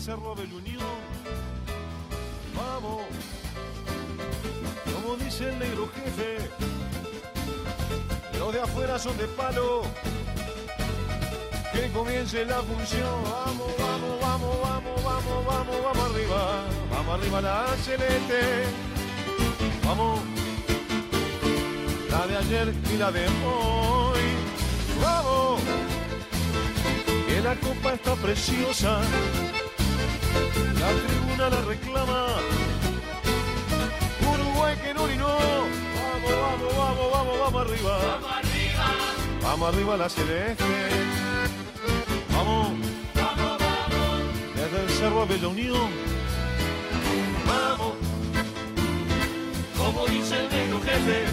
Cerro de la Unión. Vamos, como dice el negro jefe, los de afuera son de palo. Que comience la función. Vamos, vamos, vamos, vamos, vamos, vamos, vamos arriba. Vamos arriba la celeste. Vamos, la de ayer y la de hoy. Vamos, que la copa está preciosa. La tribuna la reclama. Uruguay que no orinó. Vamos, vamos, vamos, vamos, vamos arriba. Vamos arriba. Vamos arriba la celeste. Vamos, Vamos, vamos. desde el Cerro de la Unión. Vamos, como dice el negro jefe.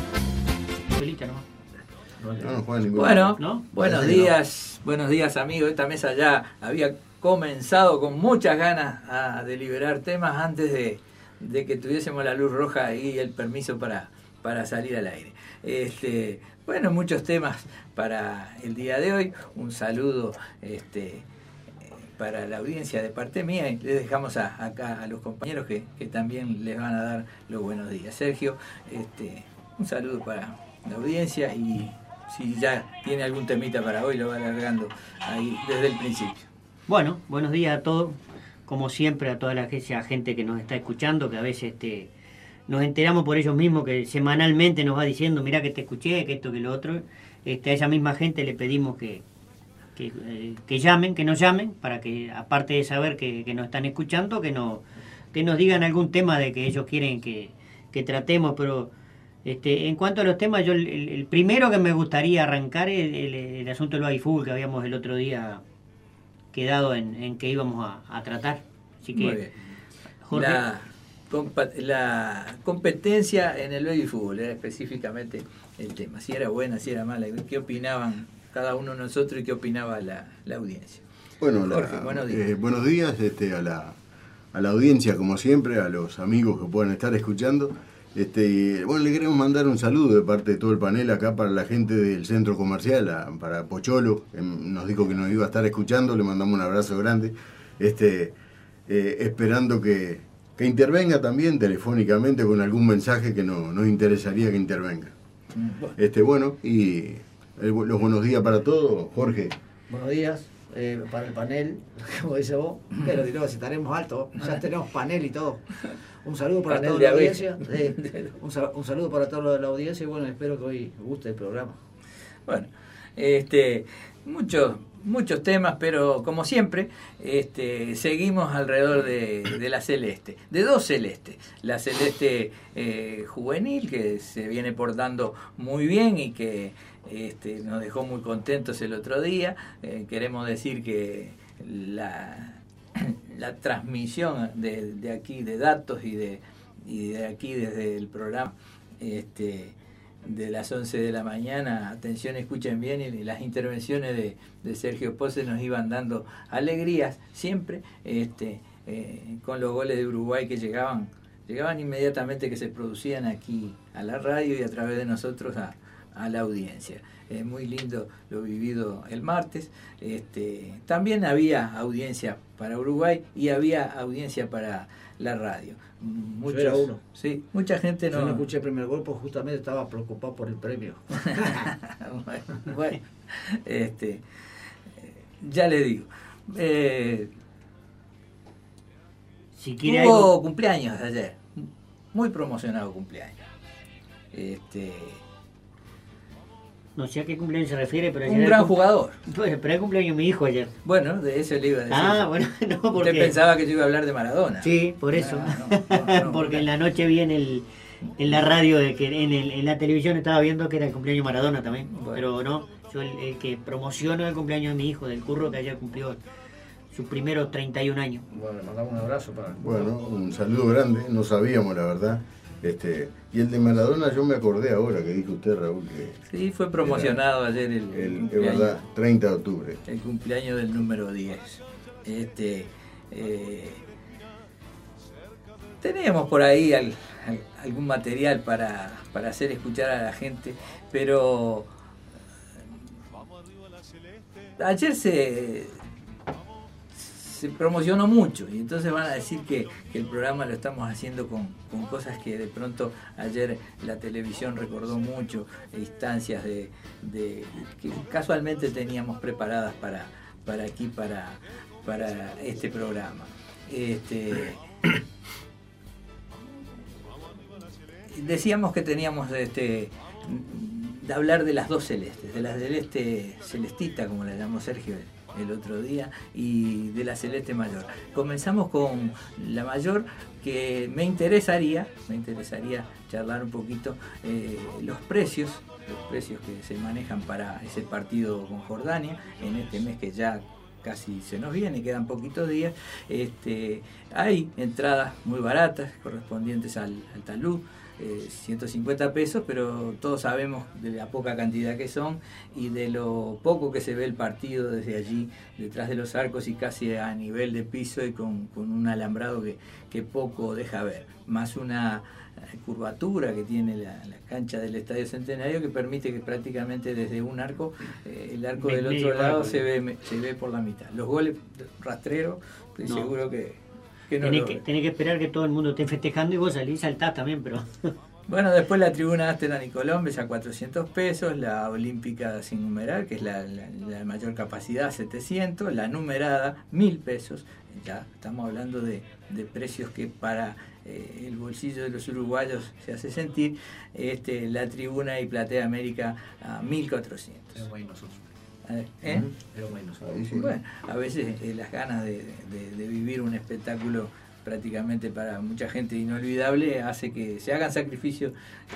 Bueno, ¿no? buenos días amigos. Esta mesa ya había comenzado con muchas ganas a deliberar temas antes de que tuviésemos la luz roja y el permiso para salir al aire. Bueno, muchos temas para el día de hoy. Un saludo para la audiencia de parte mía y les dejamos acá a los compañeros que también les van a dar los buenos días. Sergio, un saludo para la audiencia y si ya tiene algún temita para hoy lo va alargando ahí desde el principio. Bueno, buenos días a todos. Como siempre, a toda la gente que nos está escuchando, que a veces nos enteramos por ellos mismos, que semanalmente nos va diciendo, mirá que te escuché, que esto, que lo otro. A esa misma gente le pedimos que llamen, que nos llamen, para que, aparte de saber que nos están escuchando, que nos digan algún tema de que ellos quieren que tratemos. Pero en cuanto a los temas, yo el primero que me gustaría arrancar es el asunto del baby fútbol que habíamos el otro día quedado en que íbamos a tratar. Así que, muy bien. Jorge. La competencia en el baby fútbol era específicamente el tema, si era buena, si era mala, qué opinaban cada uno de nosotros y qué opinaba la audiencia. Bueno, Jorge, buenos días. Buenos días a la audiencia, como siempre, a los amigos que puedan estar escuchando. Bueno, le queremos mandar un saludo de parte de todo el panel acá para la gente del centro comercial, para Pocholo, que nos dijo que nos iba a estar escuchando. Le mandamos un abrazo grande, esperando que intervenga también telefónicamente con algún mensaje que nos interesaría que intervenga. Bueno, y los buenos días para todos. Jorge. Buenos días para el panel, como dice vos, pero digo, si estaremos altos, ya tenemos panel y todo. Un saludo para toda la audiencia, un saludo para toda la audiencia y bueno, espero que hoy guste el programa. Bueno, muchos temas, pero como siempre, seguimos alrededor de la celeste, de dos celestes. La celeste juvenil, que se viene portando muy bien y que nos dejó muy contentos el otro día. Queremos decir que la transmisión de aquí de datos y de aquí desde el programa de las 11 de la mañana, atención, escuchen bien, y las intervenciones de Sergio Pose nos iban dando alegrías siempre, con los goles de Uruguay que llegaban inmediatamente, que se producían aquí a la radio y a través de nosotros a la audiencia. Muy lindo lo vivido el martes. También había audiencia para Uruguay y había audiencia para la radio. Yo era uno. Sí, mucha gente no. Yo no escuché el primer gol porque justamente estaba preocupado por el premio. bueno, ya le digo. Si quiere hubo algo... cumpleaños ayer, muy promocionado cumpleaños. No sé a qué cumpleaños se refiere, pero Un gran jugador. Pues, pero el cumpleaños de mi hijo ayer. Bueno, de eso le iba a decir. Bueno, no, porque... Usted pensaba que yo iba a hablar de Maradona. Sí, por eso. No, porque en la noche vi en la radio, en la televisión estaba viendo que era el cumpleaños de Maradona también. Bueno. Pero no, yo el que promociono el cumpleaños de mi hijo, del Curro, que ayer cumplió sus primeros 31 años. Bueno, le mandamos un abrazo para... Bueno, un saludo grande, no sabíamos la verdad. Y el de Maradona yo me acordé ahora que dijo usted, Raúl, que sí, fue promocionado ayer el es verdad, 30 de octubre. El cumpleaños del número 10. Teníamos por ahí algún material para hacer escuchar a la gente, pero ayer se se promocionó mucho y entonces van a decir que el programa lo estamos haciendo con cosas que de pronto ayer la televisión recordó mucho, instancias de que casualmente teníamos preparadas para aquí, para este programa. Decíamos que teníamos de hablar de las dos celestes, de la celeste celestita, como la llamó Sergio el otro día, y de la celeste mayor. Comenzamos con la mayor, que me interesaría charlar un poquito los precios que se manejan para ese partido con Jordania en este mes que ya casi se nos viene, quedan poquitos días. Hay entradas muy baratas correspondientes al talud, 150 pesos, pero todos sabemos de la poca cantidad que son y de lo poco que se ve el partido desde allí, detrás de los arcos y casi a nivel de piso y con un alambrado que poco deja ver, más una curvatura que tiene la cancha del Estadio Centenario, que permite que prácticamente desde un arco, el arco del otro lado se ve por la mitad. Los goles rastreros, estoy seguro que no tenés que esperar que todo el mundo esté festejando y vos salís y saltás también, pero... Bueno, después la tribuna Asterán y Colombes a 400 pesos, la olímpica sin numerar, que es la mayor capacidad, 700, la numerada, 1000 pesos. Ya estamos hablando de precios que para el bolsillo de los uruguayos se hace sentir. La tribuna y Platea América a 1400. Bueno, a veces las ganas de vivir un espectáculo prácticamente para mucha gente inolvidable hace que se hagan sacrificios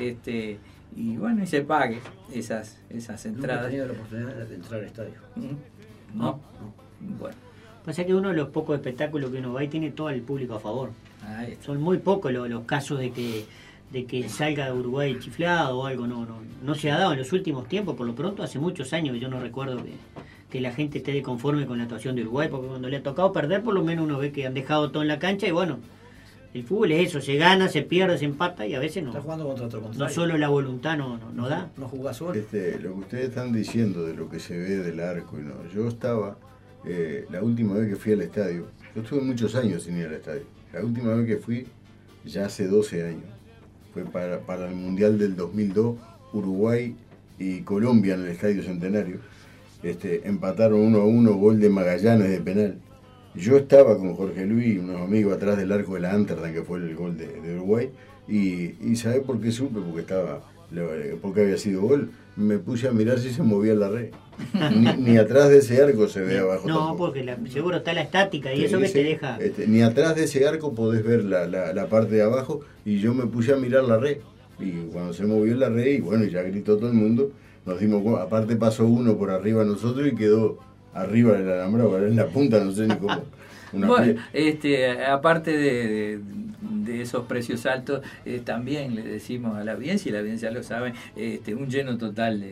y bueno, y se pague esas entradas. ¿Nunca has tenido la oportunidad de entrar al estadio? No. Bueno. Pasa que uno de los pocos espectáculos que uno va y tiene todo el público a favor. Son muy pocos los casos de que salga de Uruguay chiflado o algo, no se ha dado en los últimos tiempos. Por lo pronto hace muchos años que yo no recuerdo que la gente esté de conforme con la actuación de Uruguay, porque cuando le ha tocado perder por lo menos uno ve que han dejado todo en la cancha y bueno, el fútbol es eso, se gana, se pierde, se empata y a veces no. Está jugando contra otro contrario. No solo la voluntad no da. No jugás solo. Lo que ustedes están diciendo de lo que se ve del arco, yo estaba, la última vez que fui al estadio, yo estuve muchos años sin ir al estadio, la última vez que fui ya hace 12 años. Fue para el Mundial del 2002, Uruguay y Colombia en el Estadio Centenario. Empataron 1-1, gol de Magallanes de penal. Yo estaba con Jorge Luis, unos amigos atrás del arco de la Amsterdam, que fue el gol de Uruguay, y ¿sabés por qué supe? Porque había sido gol. Me puse a mirar si se movía la red. Ni atrás de ese arco se ve abajo. No, tampoco. Porque seguro está la estática y eso que te deja... Ni atrás de ese arco podés ver la parte de abajo, y yo me puse a mirar la red. Y cuando se movió la red, y bueno, ya gritó todo el mundo, nos dimos cuenta. Aparte pasó uno por arriba de nosotros y quedó arriba del alambrado, en la punta, no sé ni cómo. Bueno, aparte de esos precios altos, también le decimos a la audiencia, y la audiencia lo sabe, un lleno total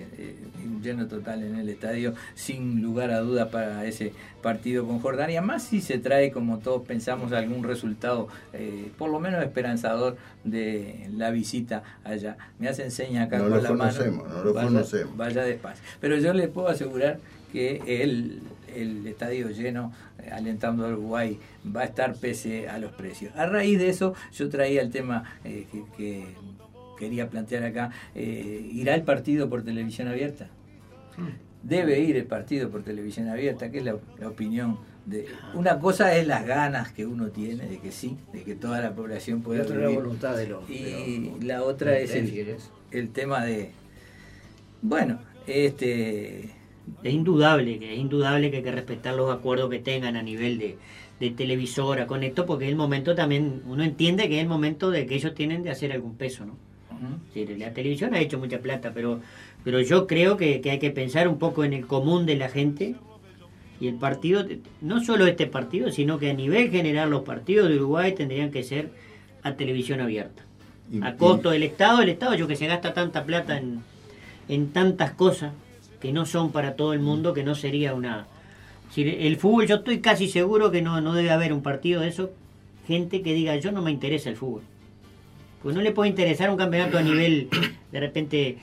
en el estadio, sin lugar a duda, para ese partido con Jordania, más si se trae, como todos pensamos, algún resultado por lo menos esperanzador de la visita allá. Me hacen señas acá con la mano. No lo conocemos. Vaya despacio. Pero yo les puedo asegurar que el estadio lleno, alentando a Uruguay, va a estar pese a los precios. A raíz de eso, yo traía el tema que quería plantear acá. ¿Irá el partido por televisión abierta? Debe ir el partido por televisión abierta, que es la opinión de... Una cosa es las ganas que uno tiene de que sí, de que toda la población pueda vivir. La voluntad la otra es el tema de... Bueno, Es indudable que hay que respetar los acuerdos que tengan a nivel de televisora con esto, porque es el momento también, uno entiende que es el momento de que ellos tienen de hacer algún peso, ¿no? Sí, la televisión ha hecho mucha plata, pero yo creo que hay que pensar un poco en el común de la gente, y el partido, no solo este partido, sino que a nivel general los partidos de Uruguay tendrían que ser a televisión abierta. A costo del Estado, yo que se gasta tanta plata en tantas cosas que no son para todo el mundo, que no sería una... El fútbol, yo estoy casi seguro que no debe haber un partido de eso, gente que diga, yo no me interesa el fútbol. Pues no le puede interesar un campeonato a nivel, de repente,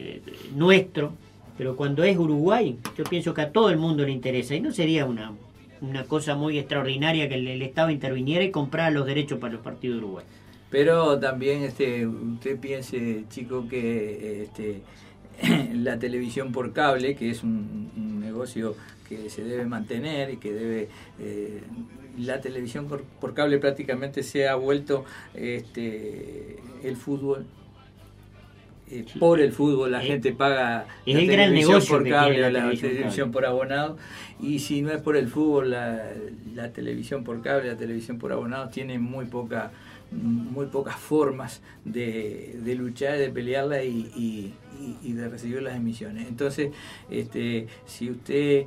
nuestro, pero cuando es Uruguay, yo pienso que a todo el mundo le interesa, y no sería una una cosa muy extraordinaria que el Estado interviniera y comprara los derechos para los partidos de Uruguay. Pero también usted piense, chico, que la televisión por cable, que es un negocio que se debe mantener y que debe... la televisión por cable prácticamente se ha vuelto el fútbol. Por el fútbol la gente paga es la el gran televisión negocio por que cable tiene o la la televisión televisión por abonado, y si no es por el fútbol, la televisión por cable, la televisión por abonado tiene muy pocas formas de luchar, de pelearla y de recibir las emisiones. Entonces, si usted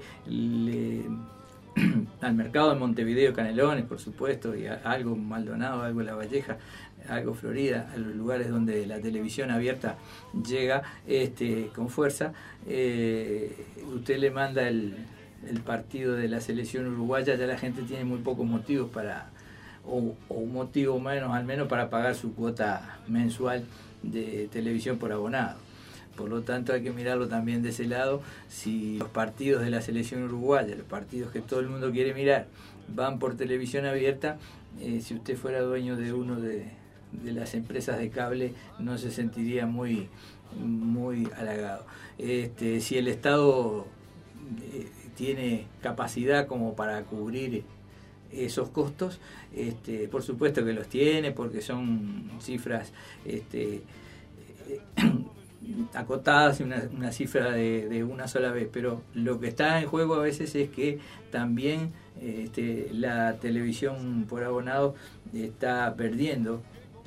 al mercado de Montevideo, Canelones, por supuesto, y algo Maldonado, algo La Valleja, algo Florida, a los lugares donde la televisión abierta llega con fuerza, usted le manda el partido de la selección uruguaya, ya la gente tiene muy pocos motivos o un motivo menos, al menos para pagar su cuota mensual de televisión por abonado. Por lo tanto, hay que mirarlo también de ese lado. Si los partidos de la selección uruguaya, los partidos que todo el mundo quiere mirar, van por televisión abierta, si usted fuera dueño de uno de las empresas de cable, no se sentiría muy halagado. Si el Estado tiene capacidad como para cubrir esos costos, por supuesto que los tiene, porque son cifras acotadas y una cifra de una sola vez, pero lo que está en juego a veces es que también la televisión por abonado está perdiendo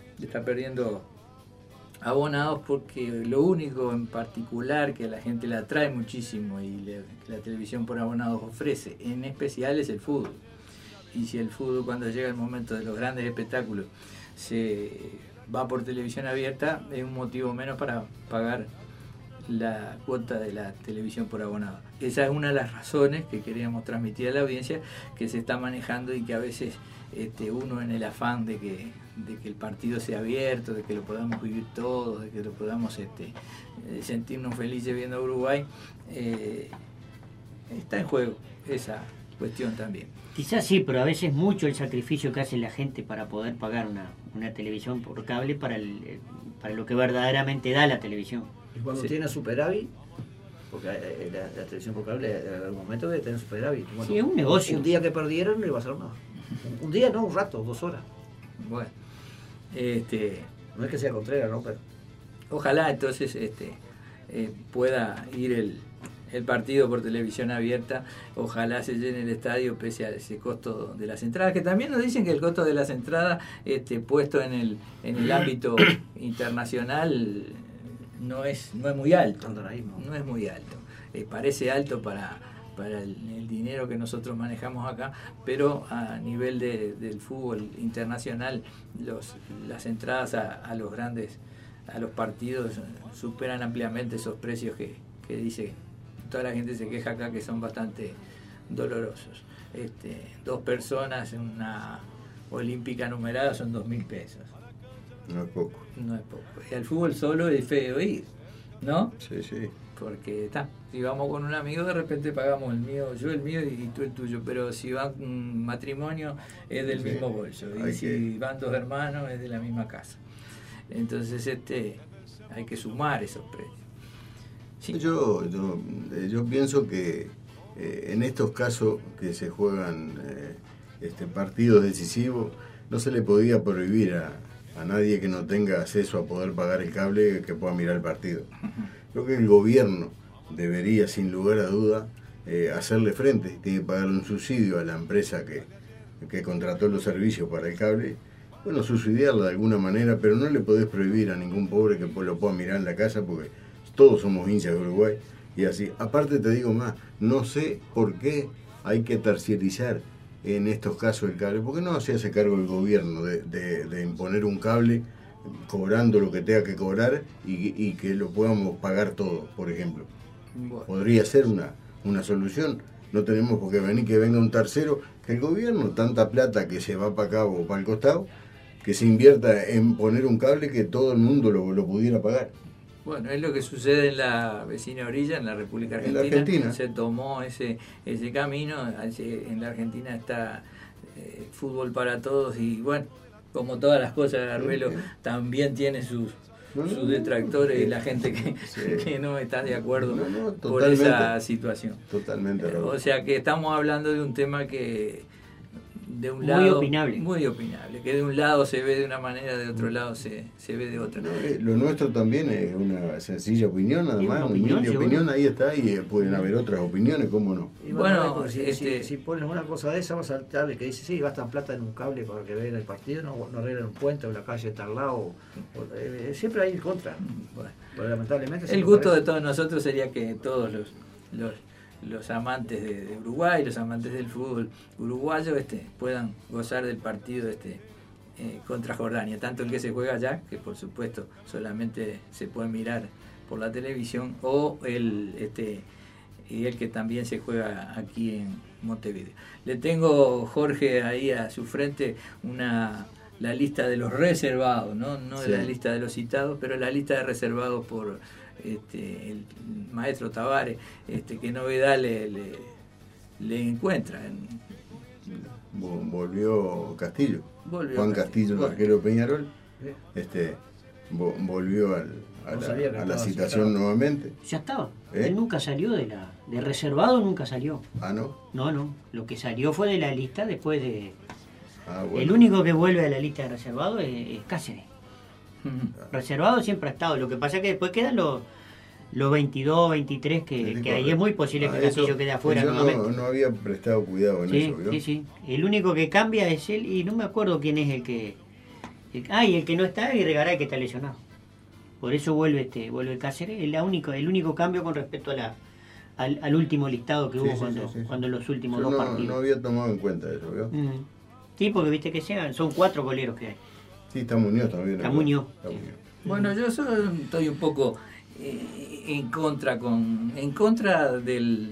abonados, porque lo único en particular que a la gente le atrae muchísimo y la televisión por abonados ofrece en especial es el fútbol. Y si el fútbol, cuando llega el momento de los grandes espectáculos, se va por televisión abierta, es un motivo menos para pagar la cuota de la televisión por abonado. Esa es una de las razones que queríamos transmitir a la audiencia, que se está manejando y que a veces uno, en el afán de que el partido sea abierto, de que lo podamos vivir todos, de que lo podamos sentirnos felices viendo a Uruguay, está en juego esa cuestión también. Quizás sí, pero a veces mucho el sacrificio que hace la gente para poder pagar una televisión por cable para lo que verdaderamente da la televisión. Y cuando tiene superávit, porque la televisión por cable en algún momento debe tener superávit. Bueno, sí, es un negocio. Un día que perdieron no iba a hacer nada. Un día no, un rato, 2 horas. Bueno, no es que sea Contreras, ¿no? Pero ojalá entonces pueda ir el partido por televisión abierta, ojalá se llene el estadio pese a ese costo de las entradas, que también nos dicen que el costo de las entradas puesto en el ámbito internacional no es muy alto, no es muy alto, parece alto para el dinero que nosotros manejamos acá, pero a nivel del fútbol internacional las entradas a los partidos superan ampliamente esos precios que dice toda la gente. Se queja acá que son bastante dolorosos. 2 personas en una olímpica numerada son 2.000 pesos. No es poco. No es poco. Y al fútbol solo es feo ir, ¿no? Sí, sí. Porque si vamos con un amigo, de repente pagamos yo el mío y tú el tuyo, pero si va un matrimonio es del mismo bolso, y si van 2 hermanos es de la misma casa. Entonces hay que sumar esos precios. Sí. Yo pienso que en estos casos que se juegan partidos decisivos, no se le podía prohibir a nadie que no tenga acceso a poder pagar el cable que pueda mirar el partido. Creo que el gobierno debería, sin lugar a duda, hacerle frente. Tiene que pagarle un subsidio a la empresa que contrató los servicios para el cable. Bueno, subsidiarla de alguna manera, pero no le podés prohibir a ningún pobre que lo pueda mirar en la casa, porque todos somos hinchas de Uruguay. Y así, aparte te digo más, no sé por qué hay que terciarizar en estos casos el cable. ¿Por qué no se hace cargo el gobierno de imponer un cable cobrando lo que tenga que cobrar y que lo podamos pagar todos, por ejemplo? Bueno. Podría ser una solución. No tenemos por qué venir que venga un tercero, que el gobierno, tanta plata que se va para acá o para el costado, que se invierta en poner un cable que todo el mundo lo pudiera pagar. Bueno, es lo que sucede en la vecina orilla, en la República Argentina. En la Argentina. Se tomó ese camino. En la Argentina está fútbol para todos y bueno, como todas las cosas, Arbelo también tiene sus detractores y la gente que no está de acuerdo por esa situación. Totalmente. O sea que estamos hablando de un tema que de un muy lado opinable, que de un lado se ve de una manera, de otro lado se ve de otra. Lo nuestro también es una sencilla opinión, nada más, una opinión, ahí está, y pueden haber otras opiniones, ¿cómo no? Y Bueno, si pones una cosa de esa, vas a saltar el que dice, sí, gastan plata en un cable para que vean el partido, no arreglan un puente o la calle está al lado, siempre hay en contra. Bueno, Pero lamentablemente el gusto de todos nosotros sería que todos los amantes de Uruguay, los amantes del fútbol uruguayo puedan gozar del partido contra Jordania, tanto el que se juega allá, que por supuesto solamente se puede mirar por la televisión, o el que también se juega aquí en Montevideo. Le tengo, Jorge, ahí a su frente la lista de los reservados, no Sí. la lista de los citados, pero la lista de reservados por el maestro Tavares. ¿Qué novedad le encuentra? Volvió Castillo. Volvió Juan Castillo. Castillo, el Bueno. arquero Peñarol, volvió a la citación nuevamente. ya estaba. ¿Eh? Él nunca salió de reservado, nunca salió. Ah, ¿no? No, lo que salió fue de la lista después de... Ah, bueno. El único que vuelve a la lista de reservado es Cáceres. Reservado siempre ha estado. Lo que pasa es que después quedan los 22, 23, que ahí es muy posible que Castillo eso- quede afuera yo nuevamente. no había prestado cuidado en Sí, eso, ¿vio? sí. El único que cambia es él, y no me acuerdo quién es el que... y el que no está, y Regaray, que está lesionado. Por eso vuelve Cáceres. Es el único cambio con respecto al último listado que Sí, hubo sí. cuando los últimos Yo dos no partidos. había tomado en cuenta eso, ¿vio? Sí, porque viste que son 4 goleros que hay. Sí, está Muñoz también. Está ¿no? Muñoz. Está Muñoz. Bueno, yo estoy un poco en contra de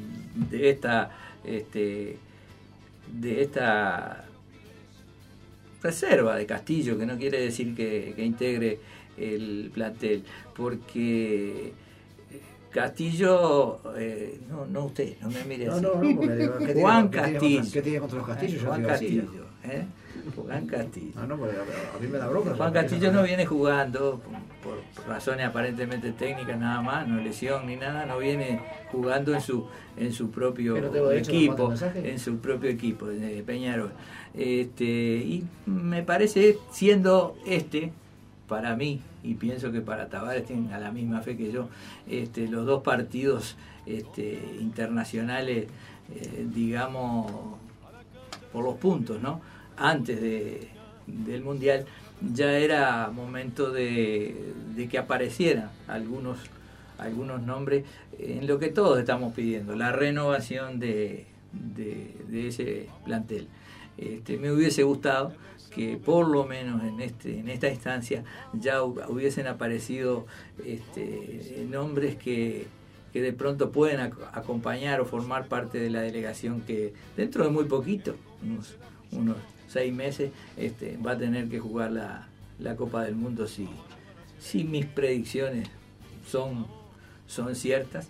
esta reserva de Castillo, que no quiere decir que integre el plantel, porque Castillo, no usted, no me mire así. No, porque Juan ¿qué tiene Castillo. ¿Qué tiene contra los Castillos? Yo Juan te iba a decir. Castillo, Juan Castillo. No, porque a mí me da bronca. Juan Castillo no viene jugando por razones aparentemente técnicas nada más, no lesión ni nada, no viene jugando en su propio Pero tengo derecho a equipo, mandar mensaje. en su propio equipo de Peñarol. Y me parece, siendo para mí, y pienso que para Tavares tienen a la misma fe que yo, los dos partidos internacionales, digamos, por los puntos, ¿no? Antes del Mundial, ya era momento de que aparecieran algunos nombres en lo que todos estamos pidiendo, la renovación de ese plantel. Me hubiese gustado que por lo menos en esta instancia ya hubiesen aparecido nombres que de pronto pueden acompañar o formar parte de la delegación que dentro de muy poquito, unos 6 meses, va a tener que jugar la Copa del Mundo si mis predicciones son ciertas.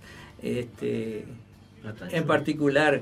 En particular,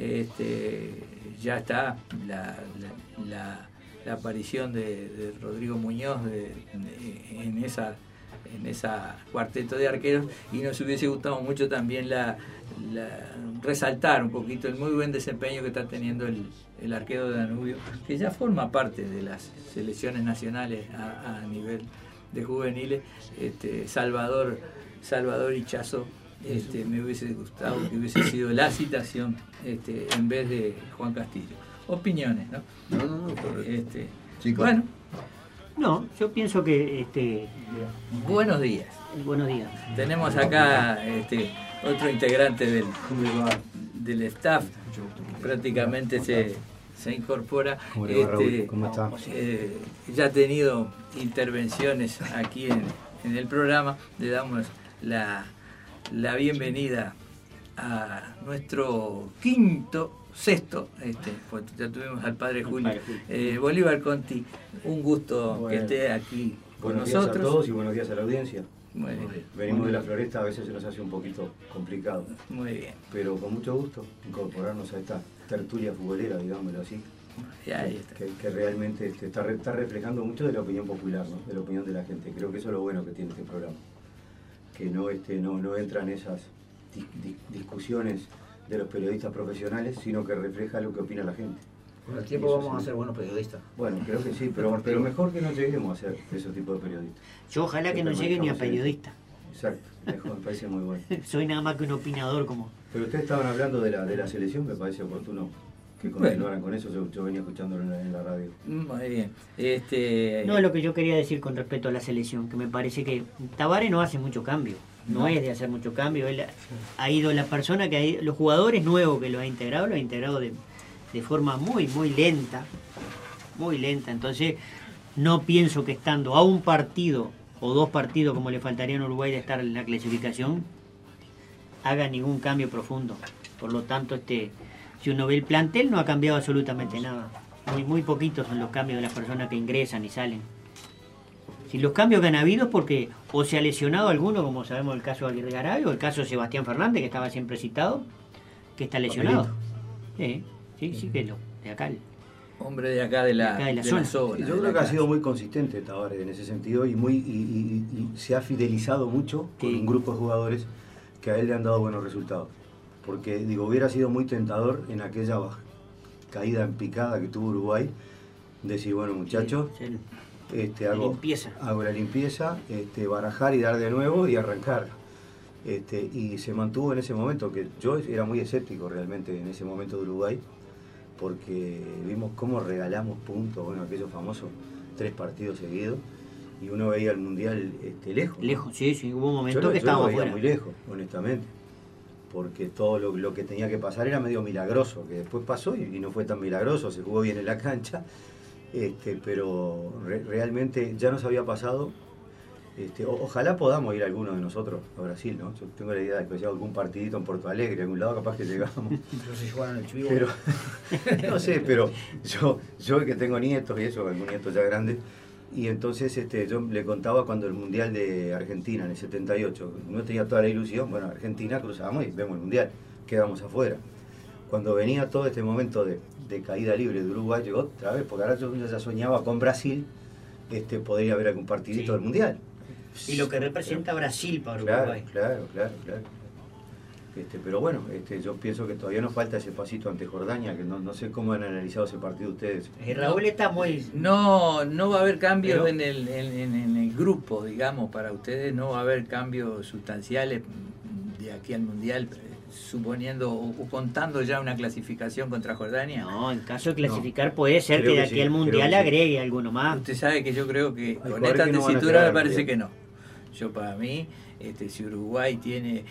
ya está la aparición de Rodrigo Muñoz en esa cuarteto de arqueros, y nos hubiese gustado mucho también resaltar un poquito el muy buen desempeño que está teniendo el arquero de Danubio, que ya forma parte de las selecciones nacionales a nivel de juveniles. Salvador Hichazo, me hubiese gustado que hubiese sido la citación en vez de Juan Castillo. Opiniones, ¿no? No, correcto. Chicos. Bueno, No, yo pienso que... buenos días. Buenos días. Tenemos acá otro integrante del staff, prácticamente se incorpora. ¿Cómo le va, Raúl? ¿Cómo está? Ya ha tenido intervenciones aquí en el programa. Le damos la bienvenida a nuestro sexto, pues ya tuvimos al padre Julio, Bolívar Conti. Un gusto que esté aquí con Buenos nosotros. días a todos y buenos días a la audiencia. Muy bien. Venimos de la Floresta, a veces se nos hace un poquito complicado. Muy bien. Pero con mucho gusto incorporarnos a esta tertulia futbolera, digámoslo así. Ya, ahí está. Que realmente está reflejando mucho de la opinión popular, ¿no? De la opinión de la gente. Creo que eso es lo bueno que tiene este programa. Que no entran esas discusiones de los periodistas profesionales, sino que refleja lo que opina la gente. Con el tiempo vamos a ser buenos periodistas. Bueno, creo que sí, pero mejor que no lleguemos a ser ese tipo de periodistas. Yo ojalá que no llegue ni a periodista. Exacto, mejor, me parece muy bueno. Soy nada más que un opinador como... Pero ustedes estaban hablando de la selección, me parece oportuno que continuaran con eso, yo venía escuchándolo en la radio. Muy bien. No es lo que yo quería decir con respecto a la selección, que me parece que Tabárez no hace mucho cambio, no es de hacer mucho cambio, él ha ido la persona los jugadores nuevos que lo ha integrado de forma muy lenta, entonces no pienso que estando a un partido o 2 partidos como le faltarían a Uruguay de estar en la clasificación, haga ningún cambio profundo. Por lo tanto, si uno ve el plantel, no ha cambiado absolutamente nada. Muy poquitos son los cambios de las personas que ingresan y salen. Si los cambios que han habido es porque o se ha lesionado alguno, como sabemos el caso de Aguirre Garay, o el caso de Sebastián Fernández, que estaba siempre citado, que está lesionado. Sí, que lo de acá. Hombre de acá de la zona. Yo creo que ha sido muy consistente Tabárez en ese sentido y se ha fidelizado mucho con un grupo de jugadores que a él le han dado buenos resultados. Porque hubiera sido muy tentador en aquella caída en picada que tuvo Uruguay, decir, bueno muchachos, hago la limpieza, barajar y dar de nuevo y arrancar. Y se mantuvo en ese momento, que yo era muy escéptico realmente en ese momento de Uruguay, porque vimos cómo regalamos puntos, aquellos famosos 3 partidos seguidos, y uno veía el Mundial lejos. Lejos, sí, hubo un momento que estábamos fuera. Muy lejos, honestamente, porque todo lo que tenía que pasar era medio milagroso, que después pasó y no fue tan milagroso, se jugó bien en la cancha, pero realmente ya nos había pasado. Ojalá podamos ir algunos de nosotros a Brasil, ¿no? Yo tengo la idea de que haya algún partidito en Porto Alegre, algún lado capaz que llegamos. Pero no sé, pero yo que tengo nietos y eso, algún nieto ya grande, y entonces yo le contaba cuando el Mundial de Argentina en el 78, no tenía toda la ilusión, Argentina cruzamos y vemos el Mundial, quedamos afuera. Cuando venía todo este momento de caída libre de Uruguay, llegó otra vez, porque ahora yo ya soñaba con Brasil, podría haber algún partidito del Mundial. Y lo que representa Brasil para Uruguay. Claro. Pero bueno, yo pienso que todavía nos falta ese pasito ante Jordania, que no sé cómo han analizado ese partido ustedes. Raúl está muy... No va a haber cambios en el grupo, digamos, para ustedes no va a haber cambios sustanciales de aquí al Mundial, suponiendo o contando ya una clasificación contra Jordania. No, en caso de clasificar puede ser que de aquí al Mundial agregue alguno más. Usted sabe que yo creo que con esta tesitura me parece que no. Yo para mí, si Uruguay tiene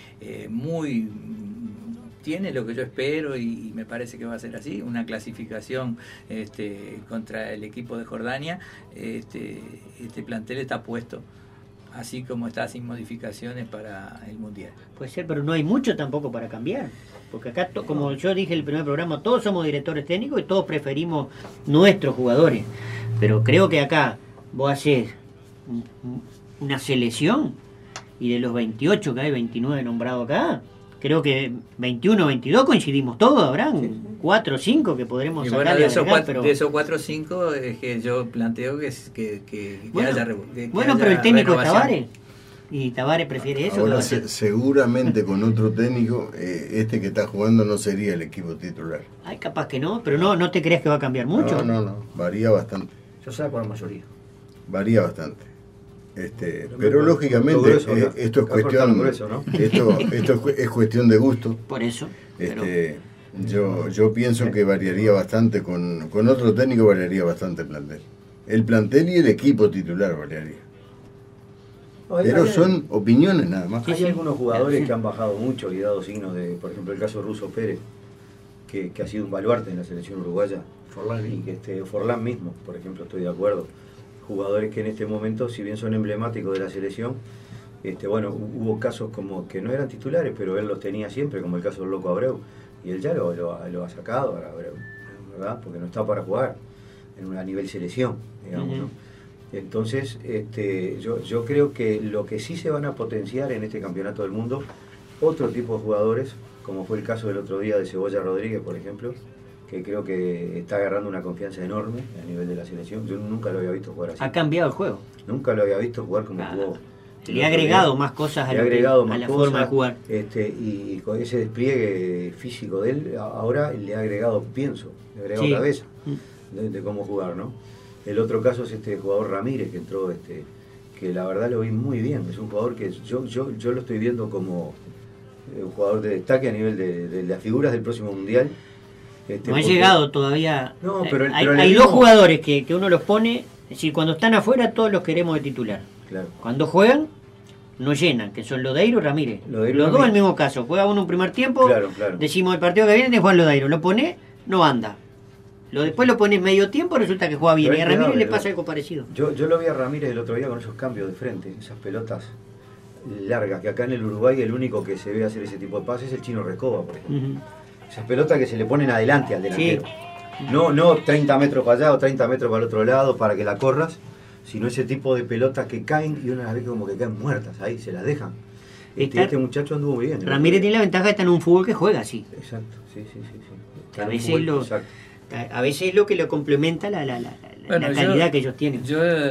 tiene lo que yo espero y me parece que va a ser así, una clasificación contra el equipo de Jordania, este plantel está puesto, así como está sin modificaciones para el Mundial. Puede ser, pero no hay mucho tampoco para cambiar, porque acá, como yo dije en el primer programa, todos somos directores técnicos y todos preferimos nuestros jugadores, pero creo que acá vos haces una selección y de los 28 que hay, 29 nombrados acá, creo que 21 22 coincidimos todos, habrán 4 o 5 que podremos sacar. Bueno, de esos 4 o 5 es que yo planteo que haya pero el técnico es Tabárez y Tabárez prefiere eso. Ahora, seguramente con otro técnico que está jugando no sería el equipo titular. Ay, capaz que no, pero no te creas que va a cambiar mucho. No, varía bastante. Yo saco la mayoría. Varía bastante. Pero lógicamente grueso, esto es cuestión grueso, ¿no? esto es cuestión de gusto. Por eso. Yo pienso que variaría bastante con otro técnico, variaría bastante el plantel y el equipo titular variaría. Pero son opiniones nada más. Hay algunos jugadores que han bajado mucho y dado signos de, por ejemplo, el caso de Russo Pérez, que ha sido un baluarte en la selección uruguaya. Forlán mismo, por ejemplo, estoy de acuerdo. Jugadores que en este momento, si bien son emblemáticos de la selección, hubo casos como que no eran titulares, pero él los tenía siempre, como el caso del Loco Abreu, y él ya lo ha sacado a Abreu, ¿verdad? Porque no está para jugar a nivel selección, digamos, ¿no? Entonces, yo creo que lo que sí se van a potenciar en este campeonato del mundo, otro tipo de jugadores, como fue el caso del otro día de Cebolla Rodríguez, por ejemplo, que creo que está agarrando una confianza enorme a nivel de la selección. Yo nunca lo había visto jugar así. Ha cambiado el juego. Nunca lo había visto jugar como jugó. Le ha agregado más cosas a la forma de jugar. Y con ese despliegue físico de él, ahora le ha agregado, pienso, le ha agregado cabeza de cómo jugar, ¿no? El otro caso es este jugador Ramírez, que entró, que la verdad lo vi muy bien. Es un jugador que yo lo estoy viendo como un jugador de destaque a nivel de las figuras del próximo Mundial. No ha llegado todavía. No, hay dos jugadores que uno los pone, es decir, cuando están afuera todos los queremos de titular. Claro. Cuando juegan, no llenan, que son Lodeiro y Ramírez. Los dos en el mismo caso. Juega uno un primer tiempo, claro. Decimos el partido que viene de Juan Lodeiro. Lo pone, no anda. Después lo pones medio tiempo, resulta que juega bien. Y a Ramírez le pasa algo parecido. Yo lo vi a Ramírez el otro día con esos cambios de frente, esas pelotas largas, que acá en el Uruguay el único que se ve hacer ese tipo de pases es el Chino Recoba, por ejemplo. Esas pelotas que se le ponen adelante al delantero. Sí. No 30 metros para allá o 30 metros para el otro lado para que la corras, sino ese tipo de pelotas que caen y uno las ve como que caen muertas, ahí se las dejan. Este muchacho anduvo muy bien. Ramírez tiene la ventaja de estar en un fútbol que juega así. Exacto, sí. A veces es lo que lo complementa la calidad que ellos tienen.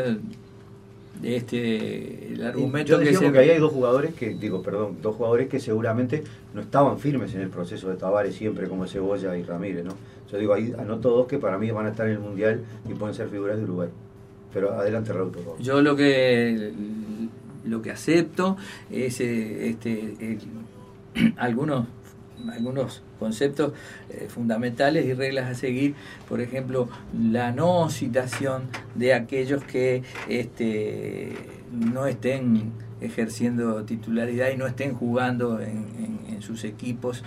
El argumento yo decía que ahí hay dos jugadores que seguramente no estaban firmes en el proceso de Tavares siempre, como Cebolla y Ramírez, ¿no? Yo digo, ahí anoto dos que para mí van a estar en el Mundial y pueden ser figuras de Uruguay. Pero adelante, Raúl, por favor. Yo lo que acepto es algunos conceptos fundamentales y reglas a seguir. Por ejemplo, la no citación de aquellos que no estén ejerciendo titularidad y no estén jugando en sus equipos.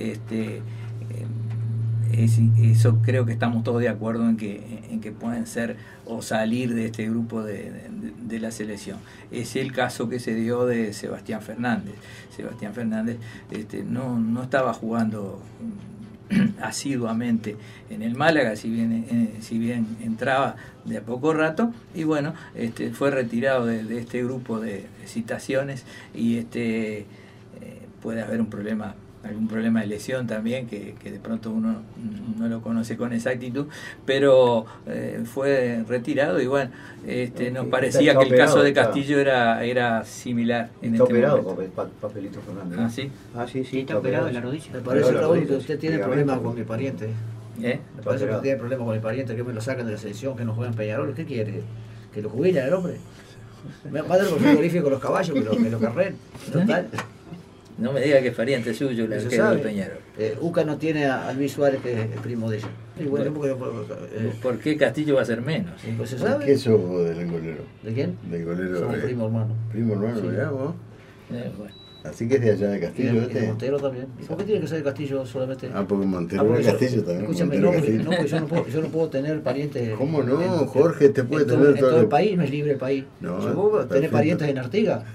Eso creo que estamos todos de acuerdo en que pueden ser o salir de este grupo de la selección. Es el caso que se dio de Sebastián Fernández. Sebastián Fernández no estaba jugando asiduamente en el Málaga, si bien entraba de a poco rato, y bueno, fue retirado de este grupo de citaciones, y puede haber algún problema de lesión también, que de pronto uno no lo conoce con exactitud, pero fue retirado, y bueno, nos parecía que el caso de Castillo era similar en está este operado momento. Con Papelito Fernández. ¿Ah, sí? Sí, está operado en la rodilla. Me parece, Raúl, que usted tiene problemas con mi pariente. ¿Eh? Me parece que usted tiene problemas con mi pariente, que me lo sacan de la selección, que no juega en Peñarol. ¿Qué quiere? ¿Que lo jubilen el hombre? Me va a dar por frigorífico los caballos, que lo carren. Total. No me diga que es pariente suyo el arquero de Peñarol. UCA no tiene a Luis Suárez, que es el primo de ella. Y bueno, ¿por qué Castillo va a ser menos? Pues se sabe. ¿Qué sos vos del golero? ¿De quién? Del golero. Somos primo hermano. Primo hermano, Sí. ¿verdad vos? Bueno. Así que es de allá de Castillo, Y de Montero también. ¿Y por qué tiene que ser de Castillo solamente? Porque Montero es Castillo también. Escúchame, Montero pues yo no puedo tener parientes. ¿Cómo no? Jorge te puede tener en todo el país, no es libre el país. No, yo puedo tener perfecto. parientes en Artigas.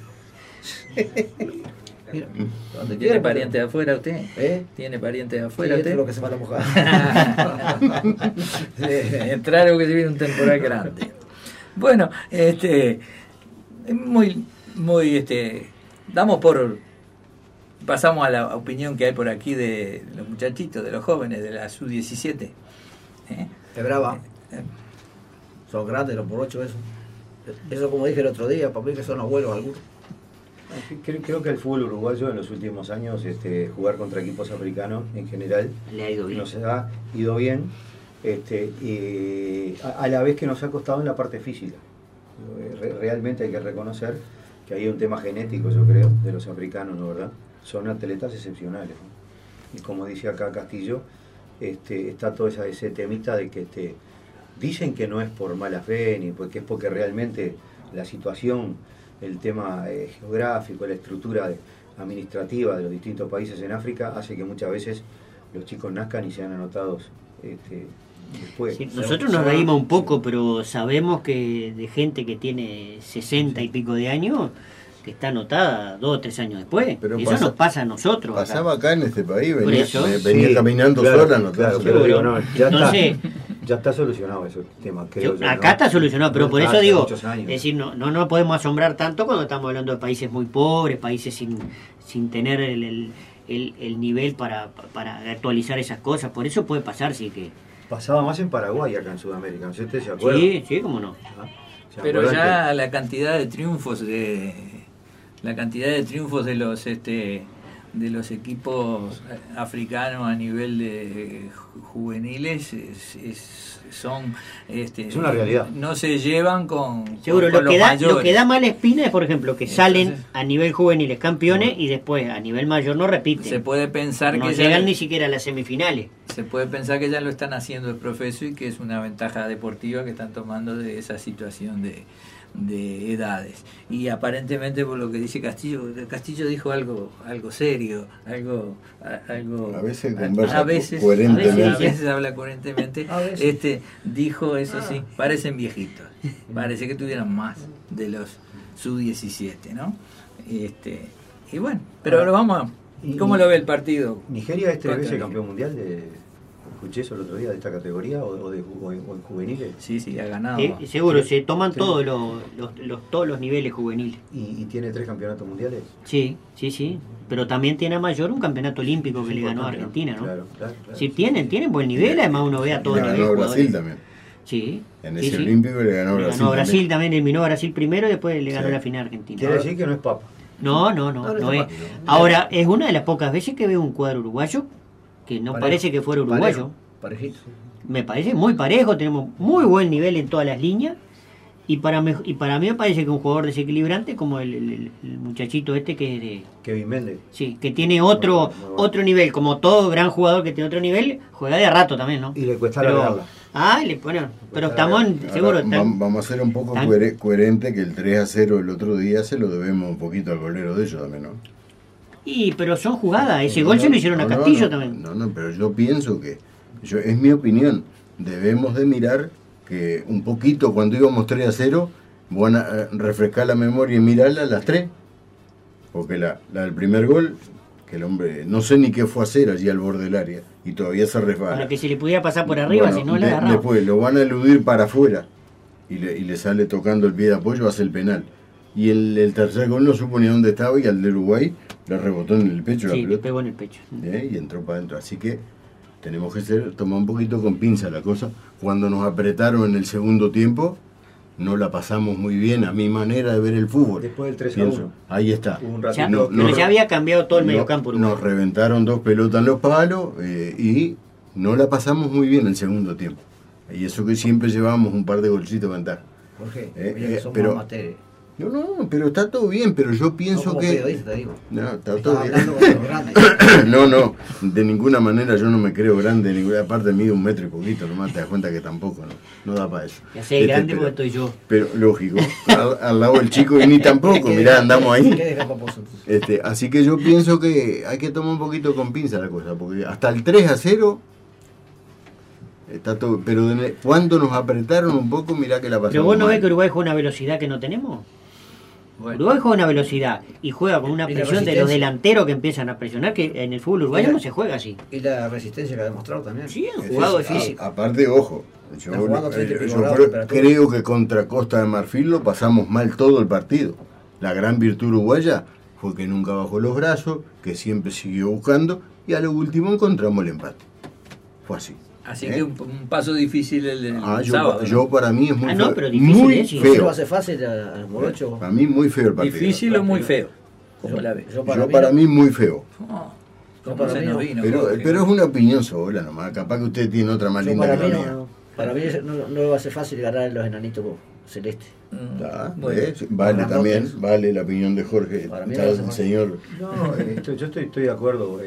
Mira, donde ¿Tiene quiera, parientes de afuera usted? ¿Eh? ¿Tiene parientes de Sí, afuera esto es usted? lo que se va a la mojar. Entrar o que se viene un temporal grande. Bueno, pasamos a la opinión que hay por aquí de los muchachitos, de los jóvenes, de la sub-17. Es brava. Son grandes los morochos esos. Eso, como dije el otro día, para mí que son abuelos algunos. Creo que el fútbol uruguayo en los últimos años, jugar contra equipos africanos en general, Le ha ido bien. nos ha ido bien, y a la vez que nos ha costado en la parte física. Realmente hay que reconocer que hay un tema genético, yo creo, de los africanos, ¿no, verdad? Son atletas excepcionales, ¿no? Y como dice acá Castillo, está todo ese temita de que dicen que no es por mala fe, ni porque es porque realmente la situación, el tema geográfico, la estructura administrativa de los distintos países en África hace que muchas veces los chicos nazcan y sean anotados después. Sí, nosotros nos reímos un poco, pero sabemos que de gente que tiene 60 y pico de años, que está anotada 2 o 3 años después. Pero eso nos pasa a nosotros. Pasaba acá en este país, Por venía eso, venía sí, caminando claro, sola, ¿no? claro, Seguro. pero digo, no, ya Entonces, Ya está solucionado ese tema, creo yo. Acá ¿no? está solucionado, pero por eso Hace digo, muchos años. es decir, no nos podemos asombrar tanto cuando estamos hablando de países muy pobres, países sin tener el nivel para actualizar esas cosas. Por eso puede pasar, sí que... Pasaba más en Paraguay acá en Sudamérica, ¿no? ¿Usted se acuerda? Sí, cómo no. ¿Se Pero acuerdan ya la cantidad de triunfos de los equipos africanos a nivel de juveniles son Es una realidad. no se llevan con Seguro, con lo que mayores. da mala espina es, por ejemplo, que salen Entonces, a nivel juveniles campeones y después a nivel mayor no repiten. se puede pensar no que llegan ya, ni siquiera a las semifinales. se puede pensar que ya lo están haciendo el profeso y que es una ventaja deportiva que están tomando de esa situación de edades. Y aparentemente, por lo que dice Castillo dijo algo serio, algo A veces conversa a veces coherentemente. habla coherentemente. A veces. Dijo, eso sí, parecen viejitos, parece que tuvieran más de los sub-17, ¿no? Y bueno, pero Ahora, vamos ¿cómo lo ve el partido? ¿Nigeria es 3 Contra veces el- campeón mundial escuché eso el otro día, de esta categoría o en juveniles? Sí, ha ganado. Seguro, se toman Sí. todos los niveles juveniles. ¿Y tiene 3 campeonatos mundiales? Sí. Pero también tiene a mayor un campeonato olímpico que Es le ganó a importante, Argentina, ¿no? Claro. Sí, tienen buen nivel, además uno ve a todo Le el nivel. ganó a Brasil jugadores. también. Sí. En sí, ese sí. olímpico le ganó a Le Brasil. ganó a Brasil también. también, eliminó a Brasil primero y después le ganó Sí. la final a Argentina. Quiere decir que no es papa. No no es. está mal. Ahora, es una de las pocas veces que veo un cuadro uruguayo que no Parejo. parece que fuera uruguayo. Parejito. Me parece muy parejo, tenemos muy buen nivel en todas las líneas. Y para mí me parece que un jugador desequilibrante como el muchachito este que es de... Kevin Méndez. Sí, que tiene otro Muy bueno. otro nivel, como todo gran jugador que tiene otro nivel, juega de rato también, ¿no? Y le cuesta Pero, largarla. pero estamos seguro. Ahora, vamos a ser un poco coherente que el 3-0 el otro día se lo debemos un poquito al golero de ellos también, ¿no? Pero son jugadas, ese gol se lo hicieron a Castillo también. No, pero yo pienso que, es mi opinión, debemos de mirar que un poquito cuando íbamos 3-0, refrescar la memoria y mirarla a las 3, porque la del primer gol, que el hombre no sé ni qué fue a hacer allí al borde del área, y todavía se resbala. Para que se le pudiera pasar por arriba, Bueno, si no le agarraba. después lo van a eludir para afuera, y le sale tocando el pie de apoyo, hace el penal. Y el tercer gol no supo ni dónde estaba, y al de Uruguay le rebotó en el pecho la Sí, le pelota. pegó en el pecho. Y entró para adentro. Así que tenemos que tomar un poquito con pinza la cosa. Cuando nos apretaron en el segundo tiempo, no la pasamos muy bien, a mi manera de ver el fútbol. Después del 3-1. Pienso, ahí está. Hubo un Ya, ratito. pero ya había cambiado todo el mediocampo Nos uruguayo. reventaron 2 pelotas en los palos y no la pasamos muy bien el segundo tiempo. Y eso que siempre llevábamos un par de golcitos de ventaja. Jorge, Eh, mira que somos pero- amateurs. No, pero está todo bien, pero yo No pienso como que... periodista, te digo. No, está Estás todo bien. hablando con los grandes. No, de ninguna manera yo no me creo grande, aparte mido 1 metro y poquito, nomás te das cuenta que tampoco, no da para eso. Ya sé, grande pero, porque estoy yo. pero lógico, al lado del chico y ni tampoco, mirá, andamos ¿Qué ahí. deja Paposo, entonces? Así que yo pienso que hay que tomar un poquito con pinza la cosa, porque hasta el 3-0 está todo, pero cuando nos apretaron un poco, mirá que la pasamos Pero vos no mal. ves que Uruguay juega una velocidad que no tenemos. Bueno, Uruguay juega una velocidad y juega con una Y la presión de los resistencia. delanteros que empiezan a presionar, que en el fútbol uruguayo Y la- no se juega así. Y la resistencia que ha demostrado también. Sí, han Es jugado decir, físico. Aparte, ojo, yo, Están jugando 30 y pico yo grados creo, de temperatura. creo que contra Costa de Marfil lo pasamos mal todo el partido. La gran virtud uruguaya fue que nunca bajó los brazos, que siempre siguió buscando y a lo último encontramos el empate. Fue así. así que un paso difícil el del sábado. ¿no? Yo para mí es muy no, feo. pero difícil muy es, sí. ¿Eso lo feo. hace fácil a Morocho? Para mí muy feo el partido. Difícil o muy feo. ¿Cómo la ves? Yo Para mí muy feo. Oh, Yo ¿cómo para se mí nos no. vino? Pero, Jorge? pero es una opinión sola nomás. Capaz que usted tiene otra más Yo linda para que mí la mía. no, para mí no lo hace fácil ganar los enanitos celestes. Ah, Bueno. vale Grandotes. también, vale la opinión de Jorge. Para mí Está no hace el mal. señor. No, yo estoy de acuerdo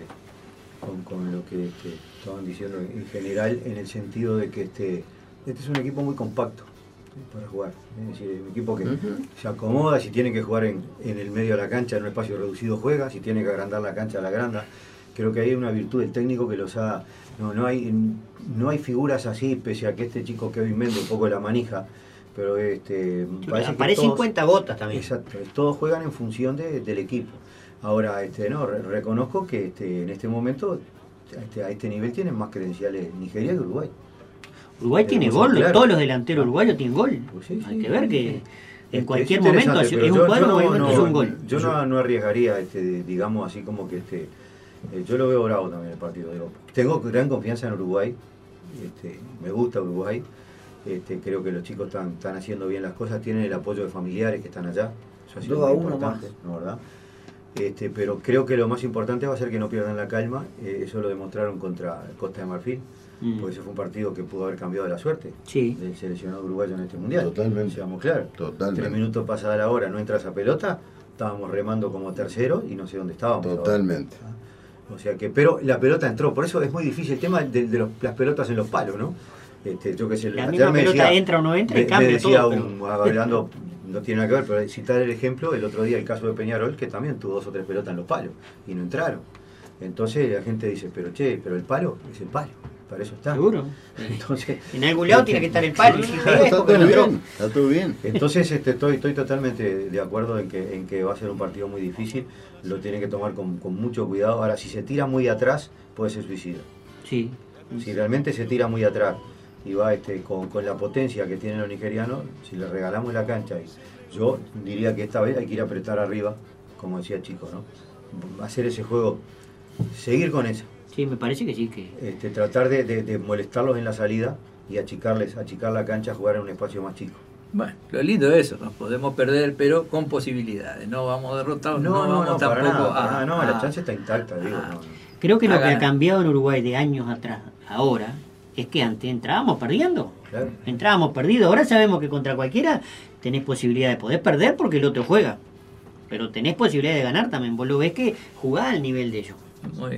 con lo que estaban diciendo en general, en el sentido de que este es un equipo muy compacto para jugar. Es decir, es un equipo que se acomoda, si tiene que jugar en el medio de la cancha, en un espacio reducido juega, si tiene que agrandar la cancha, la agranda. Creo que hay una virtud del técnico que los ha... No hay figuras así, pese a que este chico Kevin Méndez un poco la manija, pero parece que Aparecen todos- cuentagotas también. Exacto, todos juegan en función del equipo. Ahora, reconozco que en este momento a este nivel tienen más credenciales Nigeria que Uruguay. Uruguay tiene gol, claro. Todos los delanteros uruguayos tienen gol. Pues sí, hay que ver que en cualquier momento es un cuadro, es un gol. Yo no arriesgaría, digamos así como que yo lo veo bravo también el partido. Tengo gran confianza en Uruguay, me gusta Uruguay, creo que los chicos están haciendo bien las cosas, tienen el apoyo de familiares que están allá, eso ha sido muy importante, ¿no, verdad? Pero creo que lo más importante va a ser que no pierdan la calma, eso lo demostraron contra Costa de Marfil, porque ese fue un partido que pudo haber cambiado la suerte del seleccionado uruguayo en este mundial. Totalmente. Seamos claros. Totalmente. 3 minutos pasada la hora, no entra esa pelota, estábamos remando como tercero y no sé dónde estábamos. Totalmente. Ahora. O sea que, pero la pelota entró, por eso es muy difícil el tema de las pelotas en los palos, ¿no? Yo que sé, la misma pelota decía, entra o no entra y cambia decía todo. Hablando, no tiene nada que ver, pero citar el ejemplo, el otro día el caso de Peñarol, que también tuvo 2 o 3 pelotas en los palos y no entraron. Entonces la gente dice, pero el palo es el palo, para eso está. Seguro. Entonces, en algún lado tiene que estar el palo. Está todo bien. Entonces estoy totalmente de acuerdo en que va a ser un partido muy difícil, lo tienen que tomar con mucho cuidado. Ahora, si se tira muy atrás, puede ser suicida. Sí. Si realmente se tira muy atrás y va con la potencia que tienen los nigerianos, si le regalamos la cancha, yo diría que esta vez hay que ir a apretar arriba, como decía Chico, ¿no? Hacer ese juego, seguir con eso. Sí, me parece que sí. Que tratar de molestarlos en la salida y achicar la cancha, jugar en un espacio más chico. Bueno, lo lindo es eso, nos podemos perder, pero con posibilidades. No vamos derrotados, no vamos tampoco la chance está intacta, digo. Creo que lo que ha cambiado en Uruguay de años atrás, ahora, es que antes entrábamos perdiendo. Claro. Entrábamos perdidos. Ahora sabemos que contra cualquiera tenés posibilidad de poder perder porque el otro juega. Pero tenés posibilidad de ganar también. Vos lo ves que jugás al nivel de ellos. Muy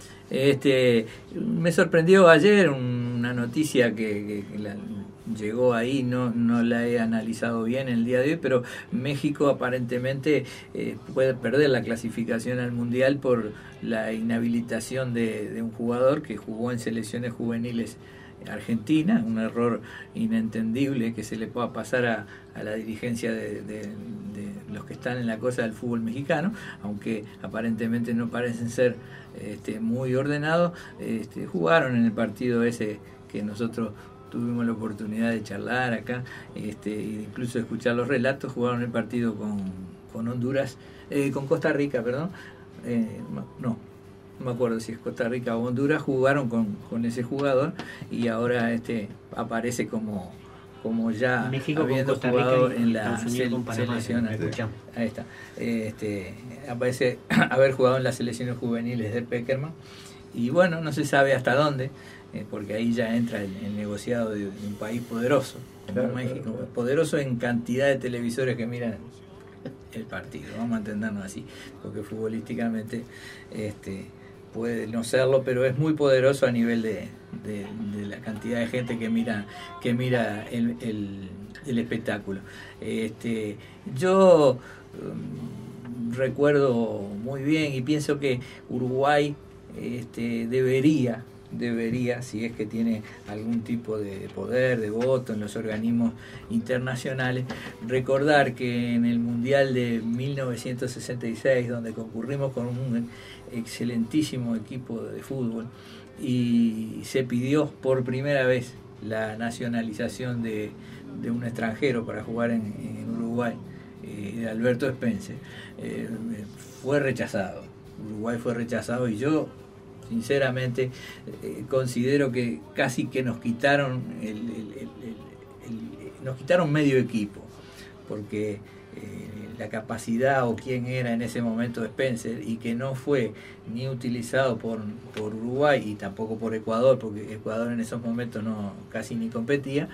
bien. Me sorprendió ayer una noticia que llegó ahí, no la he analizado bien el día de hoy, pero México aparentemente puede perder la clasificación al Mundial por la inhabilitación de un jugador que jugó en selecciones juveniles argentinas, un error inentendible que se le pueda pasar a la dirigencia de los que están en la cosa del fútbol mexicano, aunque aparentemente no parecen ser muy ordenados. Jugaron en el partido ese que nosotros tuvimos la oportunidad de charlar acá, incluso escuchar los relatos. Jugaron el partido con Honduras, con Costa Rica, perdón, no me acuerdo si es Costa Rica o Honduras. Jugaron con ese jugador y ahora aparece como ya México habiendo con Costa jugado Rica en la selección. Ahí está. Aparece haber jugado en las selecciones juveniles de Peckerman y bueno, no se sabe hasta dónde, porque ahí ya entra el negociado de un país poderoso, como México, poderoso en cantidad de televisores que miran el partido, vamos a entendernos así, porque futbolísticamente puede no serlo, pero es muy poderoso a nivel de la cantidad de gente que mira el espectáculo. Yo recuerdo muy bien y pienso que Uruguay debería, si es que tiene algún tipo de poder, de voto en los organismos internacionales, recordar que en el Mundial de 1966, donde concurrimos con un excelentísimo equipo de fútbol y se pidió por primera vez la nacionalización de un extranjero para jugar en Uruguay, de Alberto Spencer, fue rechazado. Uruguay fue rechazado y yo sinceramente considero que casi que nos quitaron nos quitaron medio equipo, porque la capacidad o quién era en ese momento Spencer, y que no fue ni utilizado por Uruguay y tampoco por Ecuador, porque Ecuador en esos momentos casi ni competía,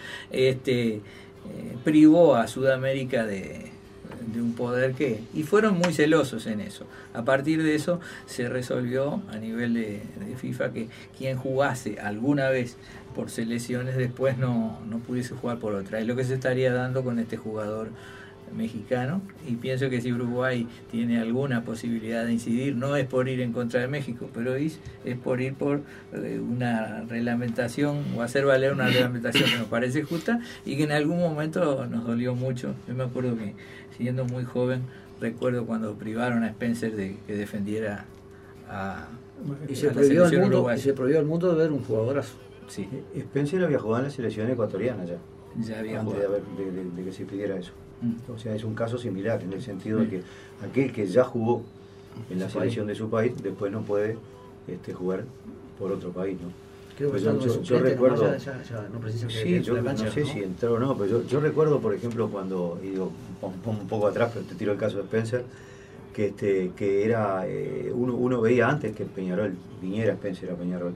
privó a Sudamérica de un poder y fueron muy celosos en eso. A partir de eso se resolvió a nivel de FIFA que quien jugase alguna vez por selecciones después no pudiese jugar por otra. Es lo que se estaría dando con este jugador mexicano, y pienso que si Uruguay tiene alguna posibilidad de incidir, no es por ir en contra de México, pero es por ir por una reglamentación o hacer valer una reglamentación que nos parece justa y que en algún momento nos dolió mucho. Yo me acuerdo que siendo muy joven, recuerdo cuando privaron a Spencer de que defendiera a se prohibió al mundo de ver un jugadorazo. Sí, Spencer había jugado en la selección ecuatoriana ya, ya había antes jugado. de que se pidiera eso. Mm. O sea, es un caso similar en el sentido de que aquel que ya jugó en la Su selección de su país, después no puede jugar por otro país, ¿no? Creo que Pues son yo los suplentes, recuerdo- nomás, ya no precisa que Sí, entre yo la cancha, no sé si entró o no, pero yo recuerdo, por ejemplo, cuando, y digo, un poco atrás, pero te tiro el caso de Spencer, que era, uno veía antes que Peñarol viniera Spencer a Peñarol,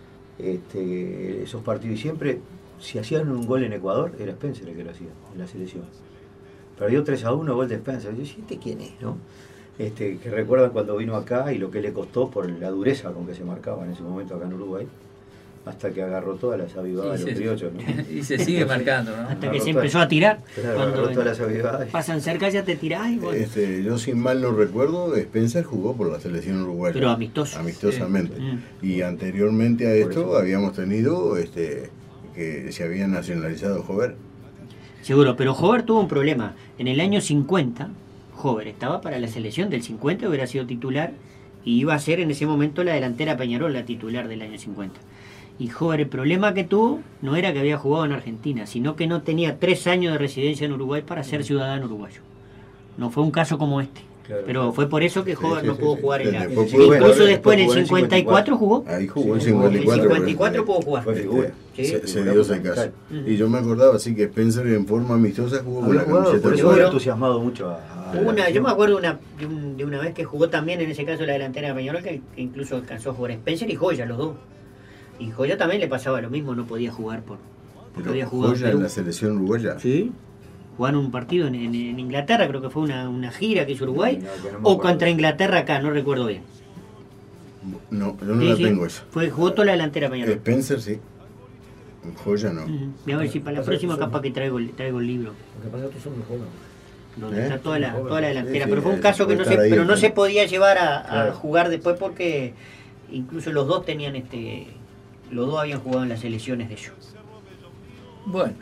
esos partidos, y siempre, si hacían un gol en Ecuador, era Spencer el que lo hacía, en la selección. Perdió 3-1, gol de Spencer. Yo decía, ¿quién es, no? Que recuerdan cuando vino acá y lo que le costó por la dureza con que se marcaba en ese momento acá en Uruguay, hasta que agarró todas las avivadas de los criollos, ¿no? Y se sigue marcando, ¿no? Hasta que se empezó a tirar. Claro, agarró todas las avivadas. Pasan cerca, ya te tirás y bueno. Yo sin mal no recuerdo, Spencer jugó por la selección uruguaya. Pero amistoso. Amistosamente. Sí. Y anteriormente a Por esto eso. habíamos tenido que se había nacionalizado Jover. Seguro, pero Hover tuvo un problema. En el año 50, Hover estaba para la selección del 50, hubiera sido titular y iba a ser en ese momento la delantera Peñarol, la titular del año 50. Y Hover, el problema que tuvo no era que había jugado en Argentina, sino que no tenía 3 años de residencia en Uruguay para ser ciudadano uruguayo. No fue un caso como este. Claro. Pero fue por eso que Hover no pudo jugar en la... Después pudo- Incluso bueno, después en el jugó en 54 jugó. Ahí jugó en Sí, En 54. el pero 54 pudo jugar. Fue figura. Sí. se dio ese caso. Y yo me acordaba así que Spencer en forma amistosa jugó con Había la jugado, camiseta por de eso Seguro. había Jover. entusiasmado mucho a Yo me acuerdo de una vez que jugó también, en ese caso, la delantera de Peñarol, que incluso alcanzó a jugar Spencer y Joya, los dos. Y Joya también le pasaba lo mismo, no podía jugar porque Pero había jugado en Joya en Perú. la selección uruguaya. Sí. Jugaron un partido en Inglaterra, creo que fue una gira que hizo Uruguay, No, que no me o acuerdo. contra Inglaterra acá, no recuerdo bien. No, yo no Sí, la sí. tengo esa. Jugó toda la delantera de Peñarol. Spencer sí. Joya no. Voy a ver si para la próxima capaz que traigo el libro. Lo que pasa es que son muy jóvenes. Donde ¿Eh? está toda la delantera. Sí, Pero fue un sí, caso que puede no estar se, ahí, pero no sí. se podía llevar a Claro. jugar después porque incluso los dos tenían los dos habían jugado en las selecciones de ellos. Bueno,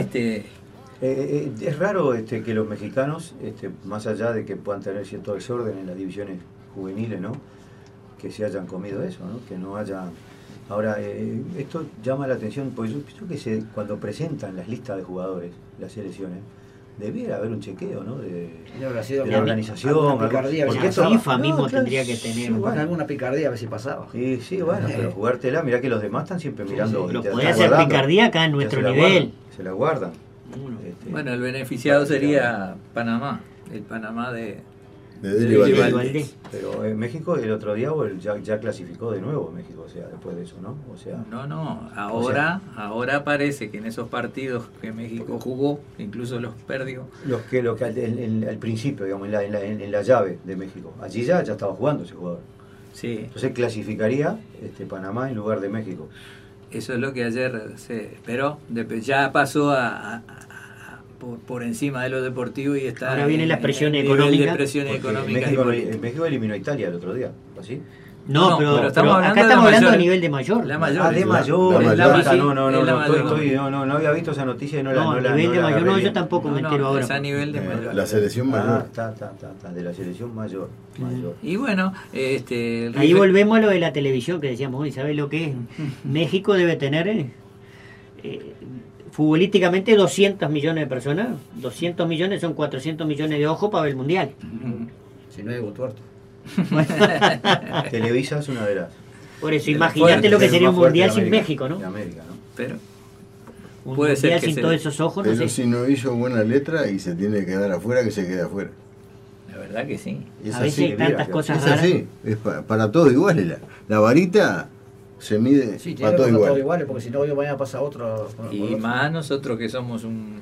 Es raro que los mexicanos, más allá de que puedan tener cierto desorden en las divisiones juveniles, ¿no? Que se hayan comido eso, ¿no? Que no haya... Ahora, esto llama la atención, porque yo pienso que cuando presentan las listas de jugadores, las selecciones, debiera haber un chequeo, ¿no? De Habrá sido la alguna- organización, alguna picardía, porque si esto- La FIFA no, mismo claro, tendría que tener. sí, Bueno, bueno. alguna picardía a ver si pasaba. Sí, bueno, pero jugártela, mirá que los demás están siempre mirando. sí, lo y te podía están hacer guardando. picardía acá en Ya nuestro se la nivel. guardan, se la guardan. bueno, el beneficiado sería Panamá, el Panamá de De Dele Valdés. Valdés. Pero México el otro día ya clasificó de nuevo México, o sea, después de eso, ¿no? O sea, No, ahora parece que en esos partidos que México jugó, incluso los perdió. lo que al principio, digamos, en la llave de México, allí ya estaba jugando ese jugador. Sí, Entonces clasificaría Panamá en lugar de México. eso es lo que ayer pero ya pasó por encima de lo deportivo y está Ahora vienen las presiones en nivel de económicas. presiones Porque económicas y políticas. México eliminó a Italia el otro día, ¿así? No, No, pero, pero estamos hablando acá de estamos la hablando a mayor. nivel de mayor. La mayor. Ah, de La- mayor. la Ah, mayor. no había visto esa noticia y no la No, a la- nivel de la mayor, agarré no, yo bien. tampoco me entero ahora. es a nivel de mayor. La selección mayor. Está, de la selección mayor. Y bueno, Ahí volvemos a lo de la televisión que decíamos hoy, ¿sabes lo que es? México debe tener futbolísticamente 200 millones de personas. 200 millones son 400 millones de ojos para ver el mundial. Si no hay Gutuerto. Televisa es una de las. Por eso, El imagínate fuerte, lo que el sería más un fuerte mundial de sin América, México, ¿no? de América, ¿no? pero Un puede ser mundial que sin se- todos esos ojos, no Pero sé. si no hizo buena letra y se tiene que quedar afuera, que se quede afuera. la verdad que sí. Es A veces así. hay tantas mira, cosas Es raras. así. Es para todos iguales. La varita se mide Sí, tiene para que todos ser todos iguales. iguales, porque si no, hoy mañana pasa otro. Y más nosotros que somos un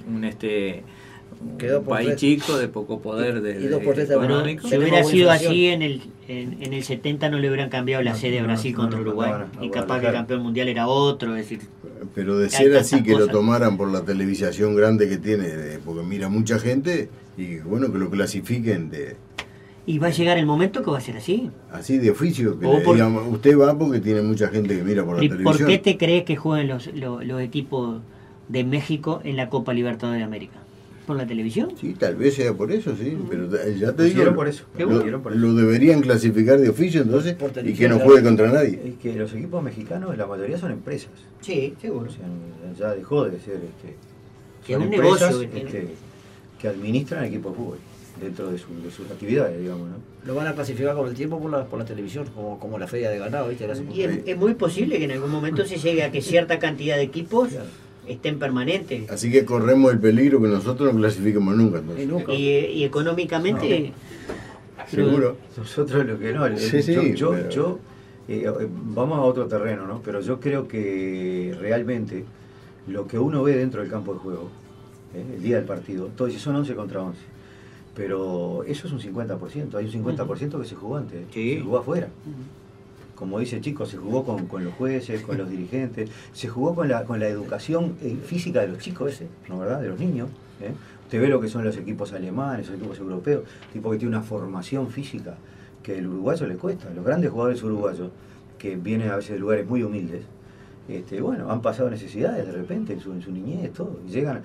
Quedó por país tres. chico de poco poder Y dos por tres de Bueno, económico. si hubiera sido bonificación. así en el 70 no le hubieran cambiado la sede de Brasil no, contra no, Uruguay. no, no, Y no, capaz no, que el claro. campeón mundial era otro, es decir, Pero de Hay ser así tantas que lo cosas. tomaran por la televisación grande que tiene, porque mira mucha gente, y bueno, que lo clasifiquen y va a llegar el momento que va a ser así. así de oficio, que O le por- digan, usted va porque tiene mucha gente que mira por la ¿Y televisión. por qué te crees que jueguen los equipos de México en la Copa Libertadores de América? ¿Por la televisión? Sí, tal vez sea por eso, sí, pero ya te Pusieron digo, por eso. lo, Pusieron por eso. lo deberían clasificar de oficio entonces Por y televisión, que no claro. juegue contra nadie. Es que los equipos mexicanos, la mayoría son empresas. Sí, seguro. O sea, ya dejó de ser Que son es un empresas, negocio que tiene. que administran equipos de fútbol dentro de sus actividades, digamos, ¿no? Lo van a clasificar con el tiempo por la televisión, como la feria de ganado, ¿viste? Y es muy posible que en algún momento se llegue a que cierta cantidad de equipos estén permanentes. Así que corremos el peligro que nosotros no clasifiquemos nunca. Y Entonces. nunca. Y económicamente... Seguro. Nosotros lo que no, Sí, sí, yo vamos a otro terreno, ¿no? Pero yo creo que realmente lo que uno ve dentro del campo de juego, el día del partido, todos dicen son 11 contra 11, pero eso es un 50%, hay un 50% que se jugó antes, Sí. se jugó afuera. Como dice Chico, se jugó con los jueces, con los dirigentes, se jugó con la educación física de los chicos, ¿no, verdad? De los niños. Usted ve lo que son los equipos alemanes, los equipos europeos, tipo que tiene una formación física que el uruguayo le cuesta. Los grandes jugadores uruguayos, que vienen a veces de lugares muy humildes, bueno, han pasado necesidades de repente en su niñez, todo, y llegan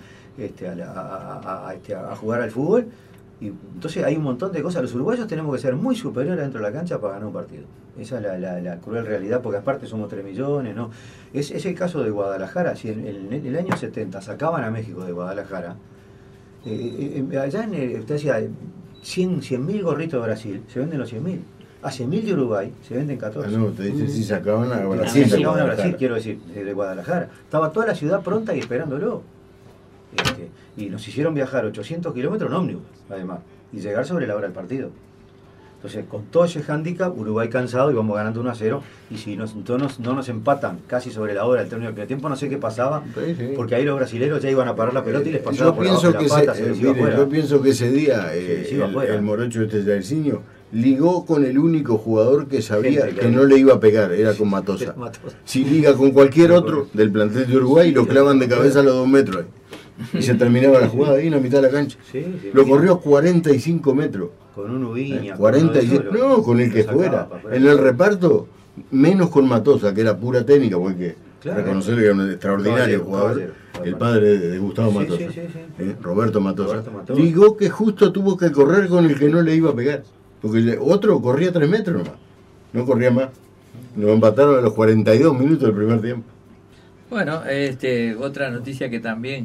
a jugar al fútbol. Y entonces hay un montón de cosas. Los uruguayos tenemos que ser muy superiores dentro de la cancha para ganar un partido. Esa es la cruel realidad, porque aparte somos 3 millones, ¿no? Es el caso de Guadalajara. Si en el año 70 sacaban a México de Guadalajara, allá usted decía 100.000 gorritos de Brasil, se venden los 100.000. A 100.000 de Uruguay se venden 14. Ah, no, te dice si sacaban a Sí, Brasil. se de iban a Brasil, Guadalajara. quiero decir, de Guadalajara. Estaba toda la ciudad pronta y esperándolo. Y nos hicieron viajar 800 kilómetros en ómnibus, además, y llegar sobre la hora del partido. Entonces, con todo ese hándicap, Uruguay cansado y vamos ganando 1-0. Y si no nos empatan casi sobre la hora del término del tiempo, no sé qué pasaba, Sí, sí. porque ahí los brasileños ya iban a parar la pelota y les pasaba Yo por abajo pienso, de que la pata, se les iba mire, afuera. yo pienso que ese día se iba afuera. el morocho Jairzinho ligó con el único jugador que sabía Gente, que claro. no le iba a pegar, era con Matosa. Matosa. Si liga con cualquier otro del plantel de Uruguay, lo clavan de cabeza a los 2 metros ahí. Y se terminaba la jugada ahí en la mitad de la cancha. Sí, sí, Lo sí. corrió 45 metros. Con un Ubiña. 46, con uno de esos, no, con el lo que sacaba fuera. para afuera. En el reparto, menos con Matosa, que era pura técnica, porque Claro. reconocerle que era un extraordinario Caballero, jugador. caballero. El padre de Gustavo Sí, Matosa, sí, sí, sí. Roberto Matosa. Roberto Matosa. Ligó que justo tuvo que correr con el que no le iba a pegar. Porque otro corría 3 metros nomás. No corría más. Nos empataron a los 42 minutos del primer tiempo. Bueno, otra noticia que también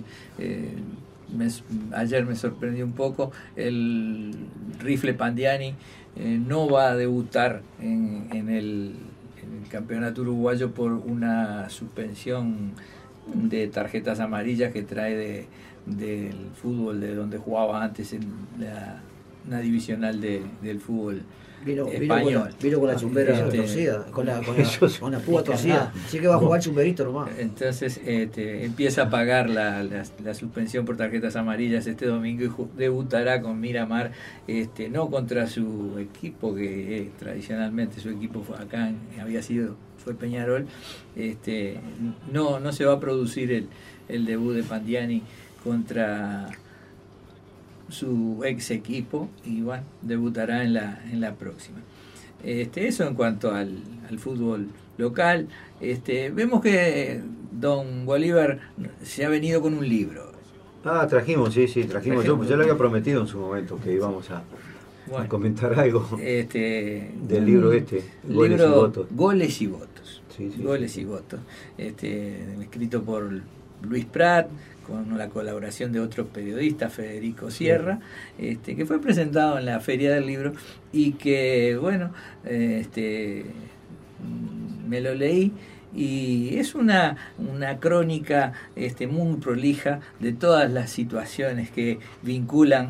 ayer me sorprendió un poco, el rifle Pandiani no va a debutar en el campeonato uruguayo por una suspensión de tarjetas amarillas que trae del fútbol de donde jugaba antes en una divisional del fútbol español. Vino con la chumbera Este, torcida, con la púa torcida. Así que va a jugar chumberito nomás. Entonces empieza a pagar la suspensión por tarjetas amarillas este domingo y debutará con Miramar, no contra su equipo, que tradicionalmente su equipo fue Peñarol. No se va a producir el debut de Pandiani contra su ex equipo y bueno, debutará en la próxima. Eso en cuanto al fútbol local. Vemos que don Bolívar se ha venido con un libro. Trajimos. Yo le había prometido en su momento que íbamos a comentar algo del libro Goles y Votos. Goles y Votos. Sí. Goles y Votos. Escrito por Luis Prat, con la colaboración de otros periodistas, Federico Sierra, que fue presentado en la Feria del Libro y que, bueno, me lo leí y es una crónica muy prolija de todas las situaciones que vinculan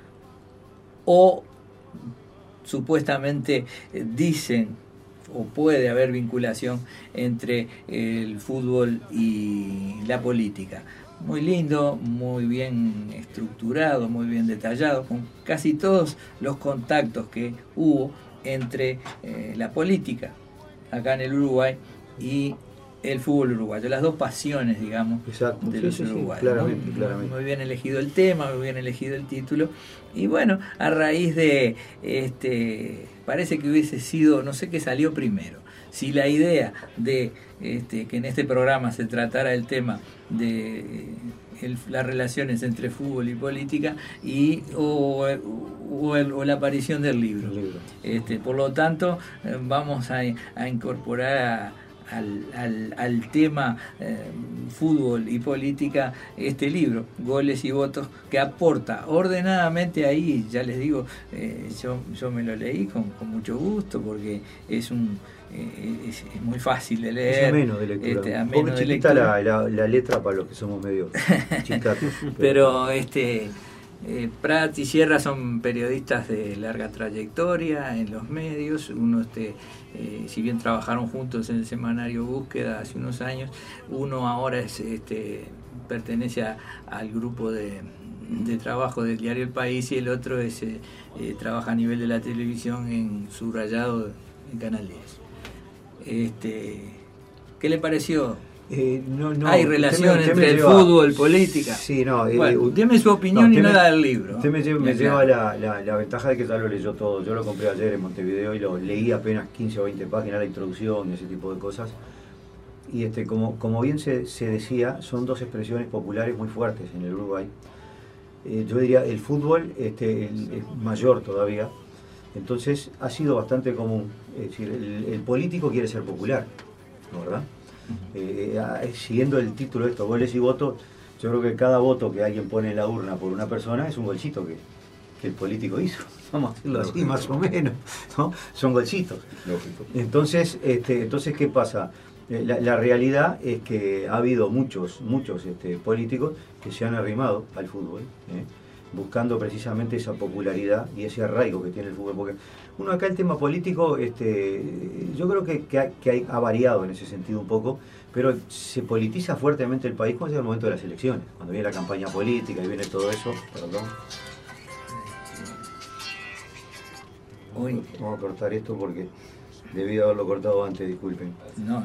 o supuestamente dicen o puede haber vinculación entre el fútbol y la política. Muy lindo, muy bien estructurado, muy bien detallado, con casi todos los contactos que hubo entre la política acá en el Uruguay y el fútbol uruguayo, las dos pasiones, digamos, Exacto. de los uruguayos. Claramente. Muy bien elegido el tema, muy bien elegido el título. Y bueno, a raíz de parece que hubiese sido, no sé qué salió primero, si la idea de que en este programa se tratara el tema de las relaciones entre fútbol y política o la aparición del libro. Por lo tanto, vamos a incorporar al tema fútbol y política este libro, Goles y Votos, que aporta ordenadamente ahí. Ya les digo, yo me lo leí con mucho gusto, porque es muy fácil de leer, menos de lectura. Un poco chiquita la letra para los que somos medio chicatos. Pero Prat y Sierra son periodistas de larga trayectoria en los medios. Uno, si bien trabajaron juntos en el semanario Búsqueda hace unos años, uno ahora pertenece al grupo de trabajo del diario El País, y el otro trabaja a nivel de la televisión en Subrayado en Canal 10. ¿Qué le pareció? Hay relación entre el fútbol, política. Sí, no. Deme su opinión y no la del libro. Usted me lleva la ventaja de que ya lo leyó todo. Yo lo compré ayer en Montevideo y lo leí apenas 15 o 20 páginas, la introducción y ese tipo de cosas. Y como bien se decía, son dos expresiones populares muy fuertes en el Uruguay. Yo diría, el fútbol es mayor todavía. Entonces ha sido bastante común. Es decir, el político quiere ser popular, ¿no, verdad? Siguiendo el título de estos goles y votos, yo creo que cada voto que alguien pone en la urna por una persona es un golcito que el político hizo. Vamos a decirlo así, más o menos, ¿no? Son golcitos. Lógico. Entonces, ¿qué pasa? La realidad es que ha habido muchos políticos que se han arrimado al fútbol, buscando precisamente esa popularidad y ese arraigo que tiene el fútbol. Porque uno acá, el tema político, yo creo que ha variado en ese sentido un poco, pero se politiza fuertemente el país cuando llega el momento de las elecciones, cuando viene la campaña política y viene todo eso. Perdón. Vamos a cortar esto porque debí haberlo cortado antes, disculpen. No.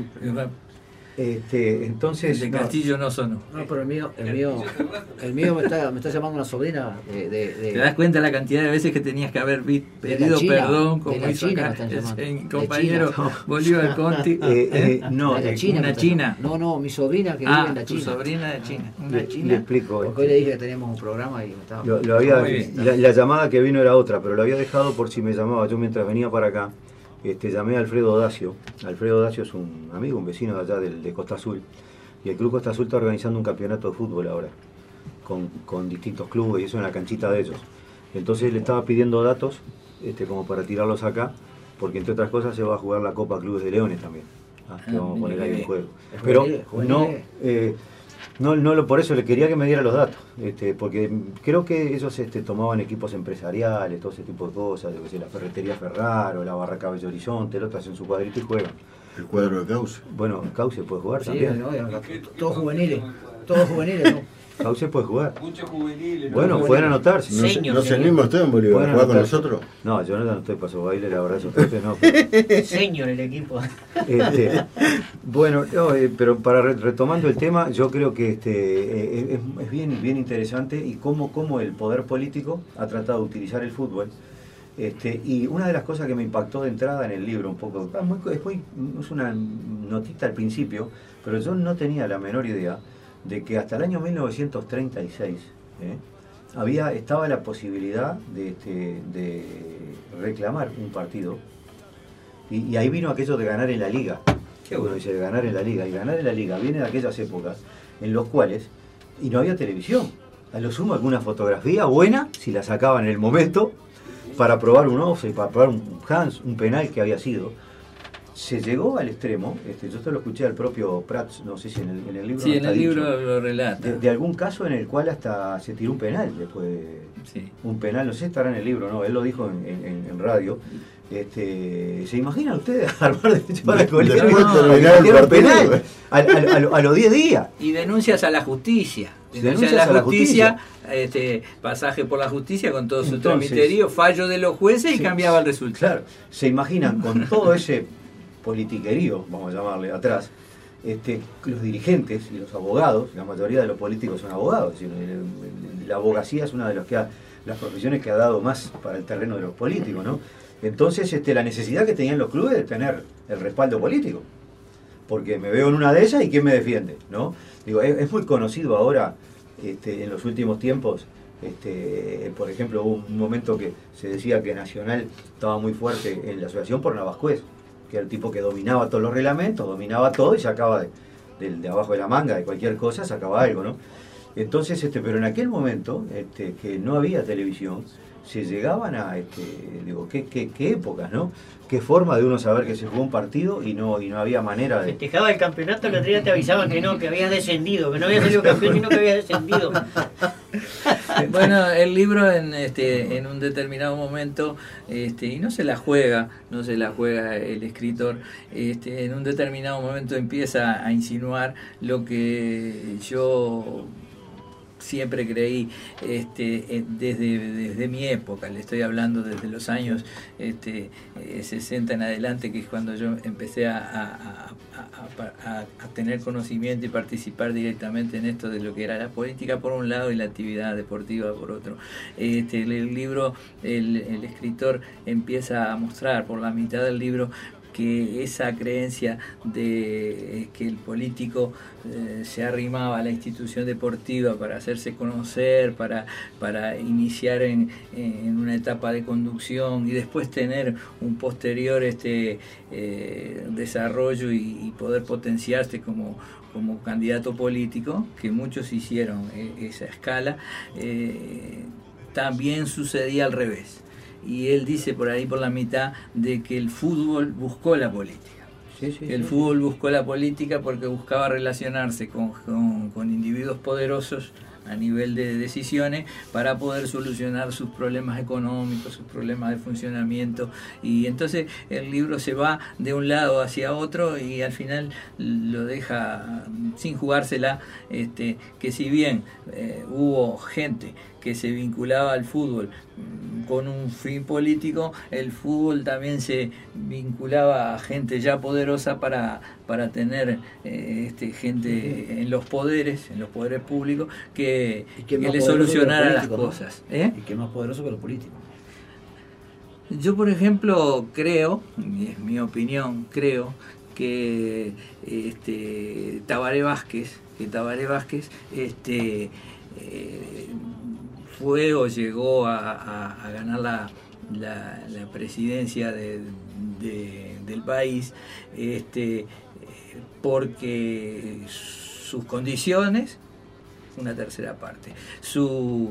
Entonces el de Castillo no sonó. No, pero el mío me está llamando una sobrina de ¿Te das cuenta la cantidad de veces que tenías que haber pedido perdón, como hizo acá el compañero Bolívar Conti? No, de China. Una china. No, mi sobrina que vive en la China. Tu sobrina de China. Una china. Le explico. Porque hoy le dije que teníamos un programa y me estaba... la llamada que vino era otra, pero lo había dejado por si me llamaba. Yo mientras venía para acá, llamé a Alfredo Dacio. Alfredo Dacio es un amigo, un vecino de allá de Costa Azul. Y el Club Costa Azul está organizando un campeonato de fútbol ahora, con distintos clubes, y eso en la canchita de ellos. Entonces le estaba pidiendo datos como para tirarlos acá, porque entre otras cosas se va a jugar la Copa Clubes de Leones también, que vamos a poner ahí en juego. Pero no, por eso le quería que me diera los datos, porque creo que ellos tomaban equipos empresariales, todo ese tipo de cosas, yo que sé, la Ferretería Ferraro, la Barraca Bello Horizonte, el otro hacen su cuadrito y juegan. El cuadro de Cauce. Bueno, Cauce puede jugar también. Todos juveniles ¿no? Cauce puede jugar. Muchos juveniles. Bueno, pueden anotarse. ¿No se anima usted en Bolívar a jugar con nosotros? No, yo no estoy paso baile, la verdad, no. Señor el equipo. Bueno, pero para retomando el tema, yo creo que es bien interesante y cómo el poder político ha tratado de utilizar el fútbol. Y una de las cosas que me impactó de entrada en el libro, un poco, es una notita al principio, pero yo no tenía la menor idea de que hasta el año 1936 estaba la posibilidad de reclamar un partido, y ahí vino aquello de ganar en la liga. ¿Qué uno dice de ganar en la liga? Y ganar en la liga viene de aquellas épocas en los cuales y no había televisión. A lo sumo alguna fotografía buena, si la sacaban en el momento, para probar un offside, para probar un penal que había sido. Se llegó al extremo, yo esto lo escuché al propio Prats, no sé si en el libro. Sí, en el libro lo relata. De algún caso en el cual hasta se tiró un penal después. Sí. Un penal, no sé si estará en el libro, no, él lo dijo en radio. ¿Se imaginan ustedes armar de llevar al colegio un penal a los 10 días? Y denuncias a la justicia. Denuncias a la justicia, pasaje por la justicia con todo su tramiterío, fallo de los jueces y cambiaba el resultado. Claro, se imaginan con todo ese politiquerío, vamos a llamarle, atrás, los dirigentes y los abogados, la mayoría de los políticos son abogados, la abogacía es una de las profesiones que ha dado más para el terreno de los políticos, ¿no? Entonces, la necesidad que tenían los clubes de tener el respaldo político. porque me veo en una de esas y ¿quién me defiende? ¿No? Digo, es muy conocido ahora, en los últimos tiempos, por ejemplo, hubo un momento que se decía que Nacional estaba muy fuerte en la asociación por Navascués, que era el tipo que dominaba todos los reglamentos, dominaba todo y sacaba de abajo de la manga, de cualquier cosa, sacaba algo, ¿no? Entonces, pero en aquel momento, que no había televisión, se llegaban a, digo, qué épocas, ¿no? Qué forma de uno saber que se jugó un partido y no había manera de... Festejaba el campeonato, el otro día te avisaban que no, que habías descendido, que no habías salido campeón, sino que habías descendido. Bueno, el libro en un determinado momento, y no se la juega el escritor, en un determinado momento empieza a insinuar lo que yo siempre creí desde mi época, le estoy hablando desde los años 60 en adelante, que es cuando yo empecé a tener conocimiento y participar directamente en esto de lo que era la política por un lado y la actividad deportiva por otro. El libro, el escritor empieza a mostrar por la mitad del libro que esa creencia de que el político se arrimaba a la institución deportiva para hacerse conocer, para iniciar en una etapa de conducción y después tener un posterior desarrollo y poder potenciarse como candidato político, que muchos hicieron esa escala, también sucedía al revés. Y él dice por ahí por la mitad de que el fútbol buscó la política. El fútbol buscó la política porque buscaba relacionarse con individuos poderosos a nivel de decisiones para poder solucionar sus problemas económicos, sus problemas de funcionamiento, y entonces el libro se va de un lado hacia otro y al final lo deja sin jugársela, que si bien hubo gente que se vinculaba al fútbol con un fin político, el fútbol también se vinculaba a gente ya poderosa para tener gente en los poderes públicos que le solucionara las cosas. Y que más poderoso que los políticos. Yo, por ejemplo, creo, y es mi opinión, creo que Tabaré Vázquez fue o llegó a ganar la presidencia del país, porque sus condiciones, una tercera parte, su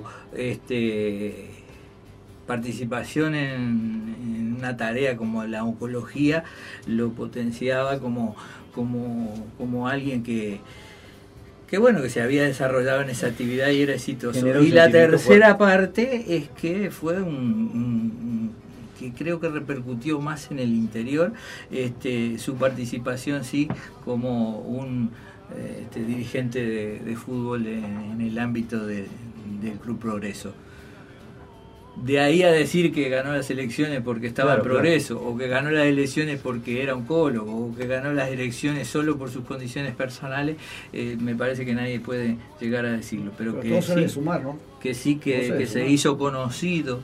participación en una tarea como la oncología lo potenciaba como alguien que se había desarrollado en esa actividad y era exitoso. Y la tercera parte es que fue que creo que repercutió más en el interior, su participación sí como un dirigente de fútbol en el ámbito del Club Progreso. De ahí a decir que ganó las elecciones porque estaba en Progreso, o que ganó las elecciones porque era oncólogo, o que ganó las elecciones solo por sus condiciones personales, me parece que nadie puede llegar a decirlo. Pero que sí, sumar, ¿no? Que sí, que se hizo conocido,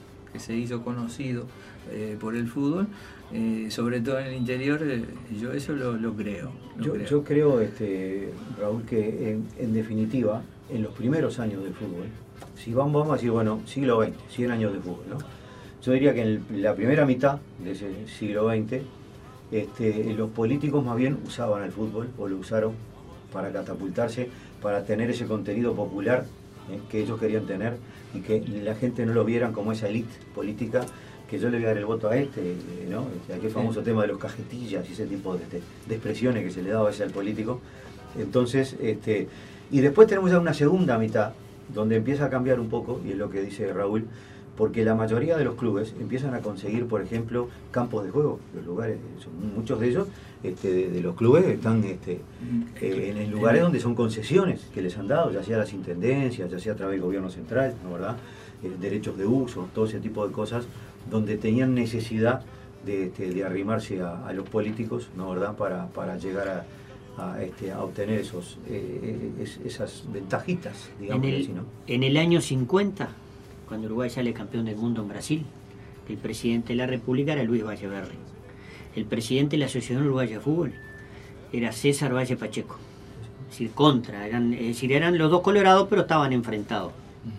por el fútbol, sobre todo en el interior, yo eso lo creo. Yo creo, Raúl, que en definitiva, en los primeros años del fútbol, si vamos a decir, bueno, siglo XX, 100 años de fútbol, ¿no? Yo diría que en la primera mitad de ese siglo XX, los políticos más bien usaban el fútbol, o lo usaron para catapultarse, para tener ese contenido popular que ellos querían tener, y que la gente no lo vieran como esa élite política, que yo le voy a dar el voto a ¿no? Aquel famoso tema de los cajetillas y ese tipo de expresiones que se le daba a veces al político. Entonces, y después tenemos ya una segunda mitad, donde empieza a cambiar un poco, y es lo que dice Raúl, porque la mayoría de los clubes empiezan a conseguir, por ejemplo, campos de juego. Los lugares, muchos de ellos, de los clubes, están en lugares donde son concesiones que les han dado, ya sea las intendencias, ya sea a través del gobierno central, ¿no, verdad? Derechos de uso, todo ese tipo de cosas, donde tenían necesidad de arrimarse a los políticos, ¿no, verdad? Para llegar a obtener esas ventajitas, digamos así, ¿no? En el año 50, cuando Uruguay sale campeón del mundo en Brasil, el presidente de la República era Luis Valle Berri, el presidente de la Asociación Uruguaya de Fútbol era César Valle Pacheco. Es decir, contra. Eran los dos colorados, pero estaban enfrentados.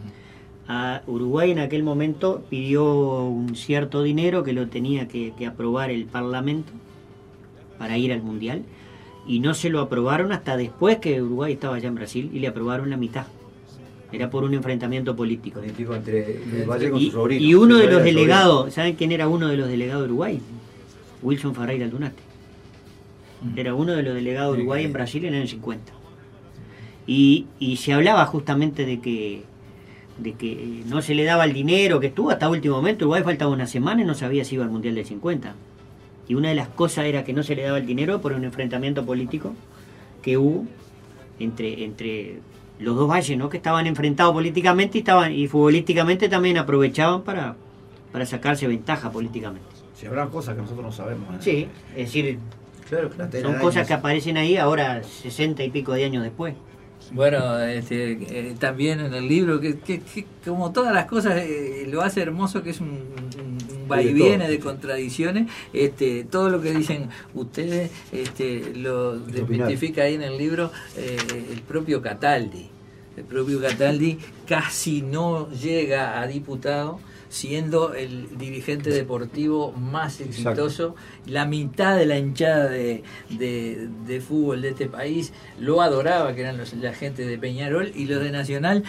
A Uruguay en aquel momento pidió un cierto dinero que lo tenía que aprobar el Parlamento para ir al Mundial, y no se lo aprobaron hasta después que Uruguay estaba allá en Brasil, y le aprobaron la mitad. Era por un enfrentamiento político. Entre Valle con su sobrino. Y uno de los delegados, ¿saben quién era uno de los delegados de Uruguay? Wilson Ferreira Aldunate. Era uno de los delegados de Uruguay en Brasil en el año 50. Y se hablaba justamente de que no se le daba el dinero, que estuvo hasta último momento. Uruguay faltaba una semana y no sabía si iba al Mundial del 50. Y una de las cosas era que no se le daba el dinero por un enfrentamiento político que hubo entre los dos valles, ¿no? Que estaban enfrentados políticamente y futbolísticamente también aprovechaban para sacarse ventaja políticamente. Si habrá cosas que nosotros no sabemos. Sí, es decir, claro, son cosas que aparecen ahí ahora 60 y pico de años después. Bueno, también en el libro, que como todas las cosas, lo hace hermoso, que es un vaiviene de contradicciones. Todo lo que dicen ustedes lo desmitifica ahí en el libro el propio Cataldi. El propio Cataldi casi no llega a diputado, siendo el dirigente deportivo más exitoso. Exacto. La mitad de la hinchada de fútbol de este país lo adoraba, que eran la gente de Peñarol, y los de Nacional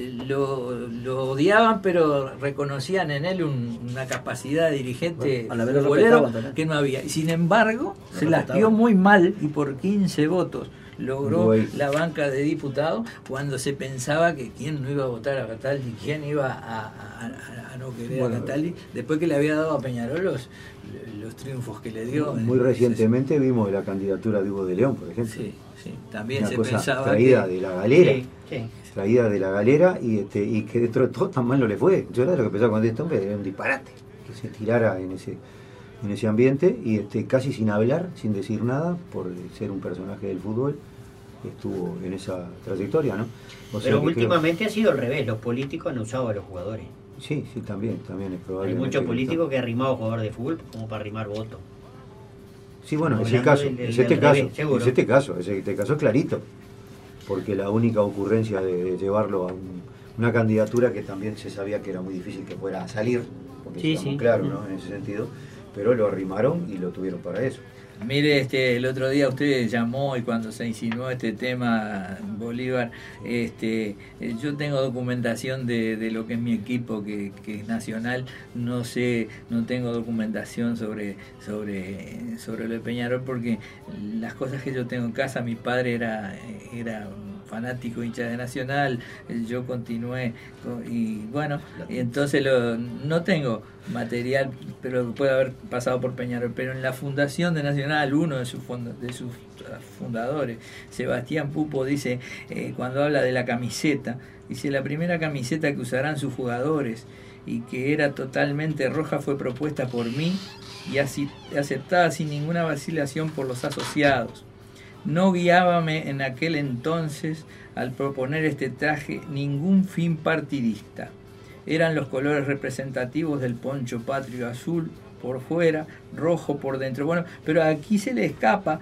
lo odiaban, pero reconocían en él una capacidad de dirigente futbolero que no había. Y sin embargo, se las dio muy mal, y por 15 votos logró la banca de diputado, cuando se pensaba que quién no iba a votar a Cataldi, quién iba a no querer a Cataldi, después que le había dado a Peñarol los triunfos que le dio. Muy recientemente vimos la candidatura de Hugo de León, por ejemplo. Sí, también una se cosa pensaba traída de la galera. Sí. Traída de la galera, y que dentro de todo tan mal no le fue. Yo era lo que pensaba cuando este hombre era un disparate, que se tirara en ese ambiente, y casi sin hablar, sin decir nada, por ser un personaje del fútbol, estuvo en esa trayectoria, ¿no? Pero últimamente ha sido al revés, los políticos han usado a los jugadores. Sí, también es probable. Hay muchos políticos que han arrimado jugadores de fútbol como para arrimar votos. Sí, bueno, es este caso es clarito, porque la única ocurrencia de llevarlo a una candidatura que también se sabía que era muy difícil que fuera a salir, porque estamos claros, ¿no? En ese sentido, pero lo arrimaron y lo tuvieron para eso. Mire, el otro día usted llamó, y cuando se insinuó este tema, Bolívar, yo tengo documentación de lo que es mi equipo, que es Nacional. No tengo documentación sobre lo de Peñarol, porque las cosas que yo tengo en casa, mi padre era fanático, hincha de Nacional, yo continué, y bueno, y entonces no tengo material, pero puede haber pasado por Peñarol. Pero en la fundación de Nacional, uno de sus fundadores, Sebastián Pupo, dice, cuando habla de la camiseta, dice: la primera camiseta que usarán sus jugadores, y que era totalmente roja, fue propuesta por mí y así aceptada sin ninguna vacilación por los asociados. No guiábame en aquel entonces, al proponer este traje, ningún fin partidista. Eran los colores representativos del poncho patrio: azul por fuera, rojo por dentro. Bueno, pero aquí se le escapa,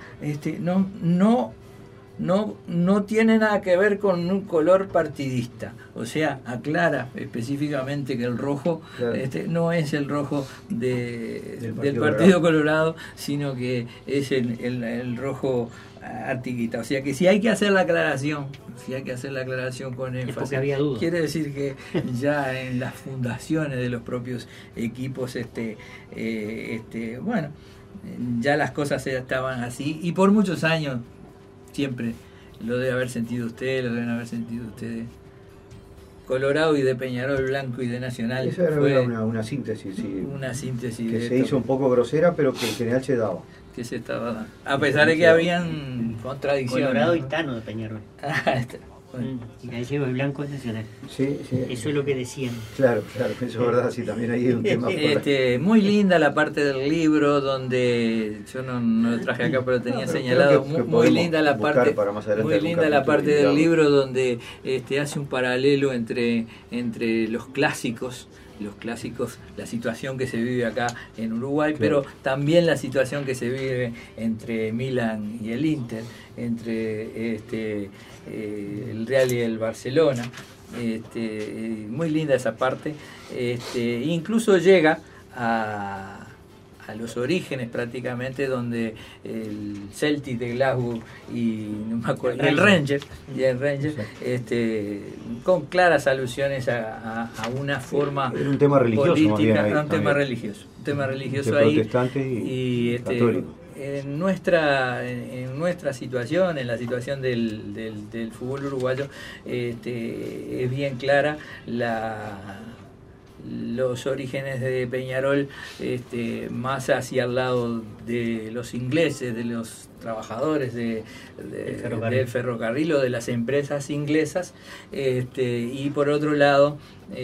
no tiene nada que ver con un color partidista. O sea, aclara específicamente que el rojo, claro, no es el rojo del Partido Colorado, sino que es el rojo artiguita. O sea que si hay que hacer la aclaración, con énfasis, porque había dudas. Quiere decir que ya en las fundaciones de los propios equipos, bueno, ya las cosas ya estaban así, y por muchos años siempre lo deben haber sentido ustedes. Colorado y de Peñarol, blanco y de Nacional. Eso era una síntesis, sí. Una síntesis que se hizo un poco grosera, pero que en general se daba. Que se estaba dando. A pesar de que habían contradicciones. Colorado y Tano de Peñarol. Y gallego y blanco es Nacional. Sí. Eso es lo que decían. Claro, eso es verdad, sí, también hay un tema. Muy linda la parte del libro, donde yo no lo traje acá, pero tenía señalado, muy linda la parte, del libro, donde hace un paralelo entre los clásicos los clásicos, la situación que se vive acá en Uruguay, Claro. pero también la situación que se vive entre Milan y el Inter, entre el Real y el Barcelona. Muy linda esa parte. Incluso llega a los orígenes prácticamente, donde el Celtic de Glasgow y no me acuerdo, el Rangers con claras alusiones a una forma Era un tema religioso, política, más bien, ahí, un tema también. religioso De ahí, protestante y católico. en nuestra situación, en la situación del fútbol uruguayo, es bien clara los orígenes de Peñarol, más hacia el lado de los ingleses, de los trabajadores del ferrocarril o de las empresas inglesas, y por otro lado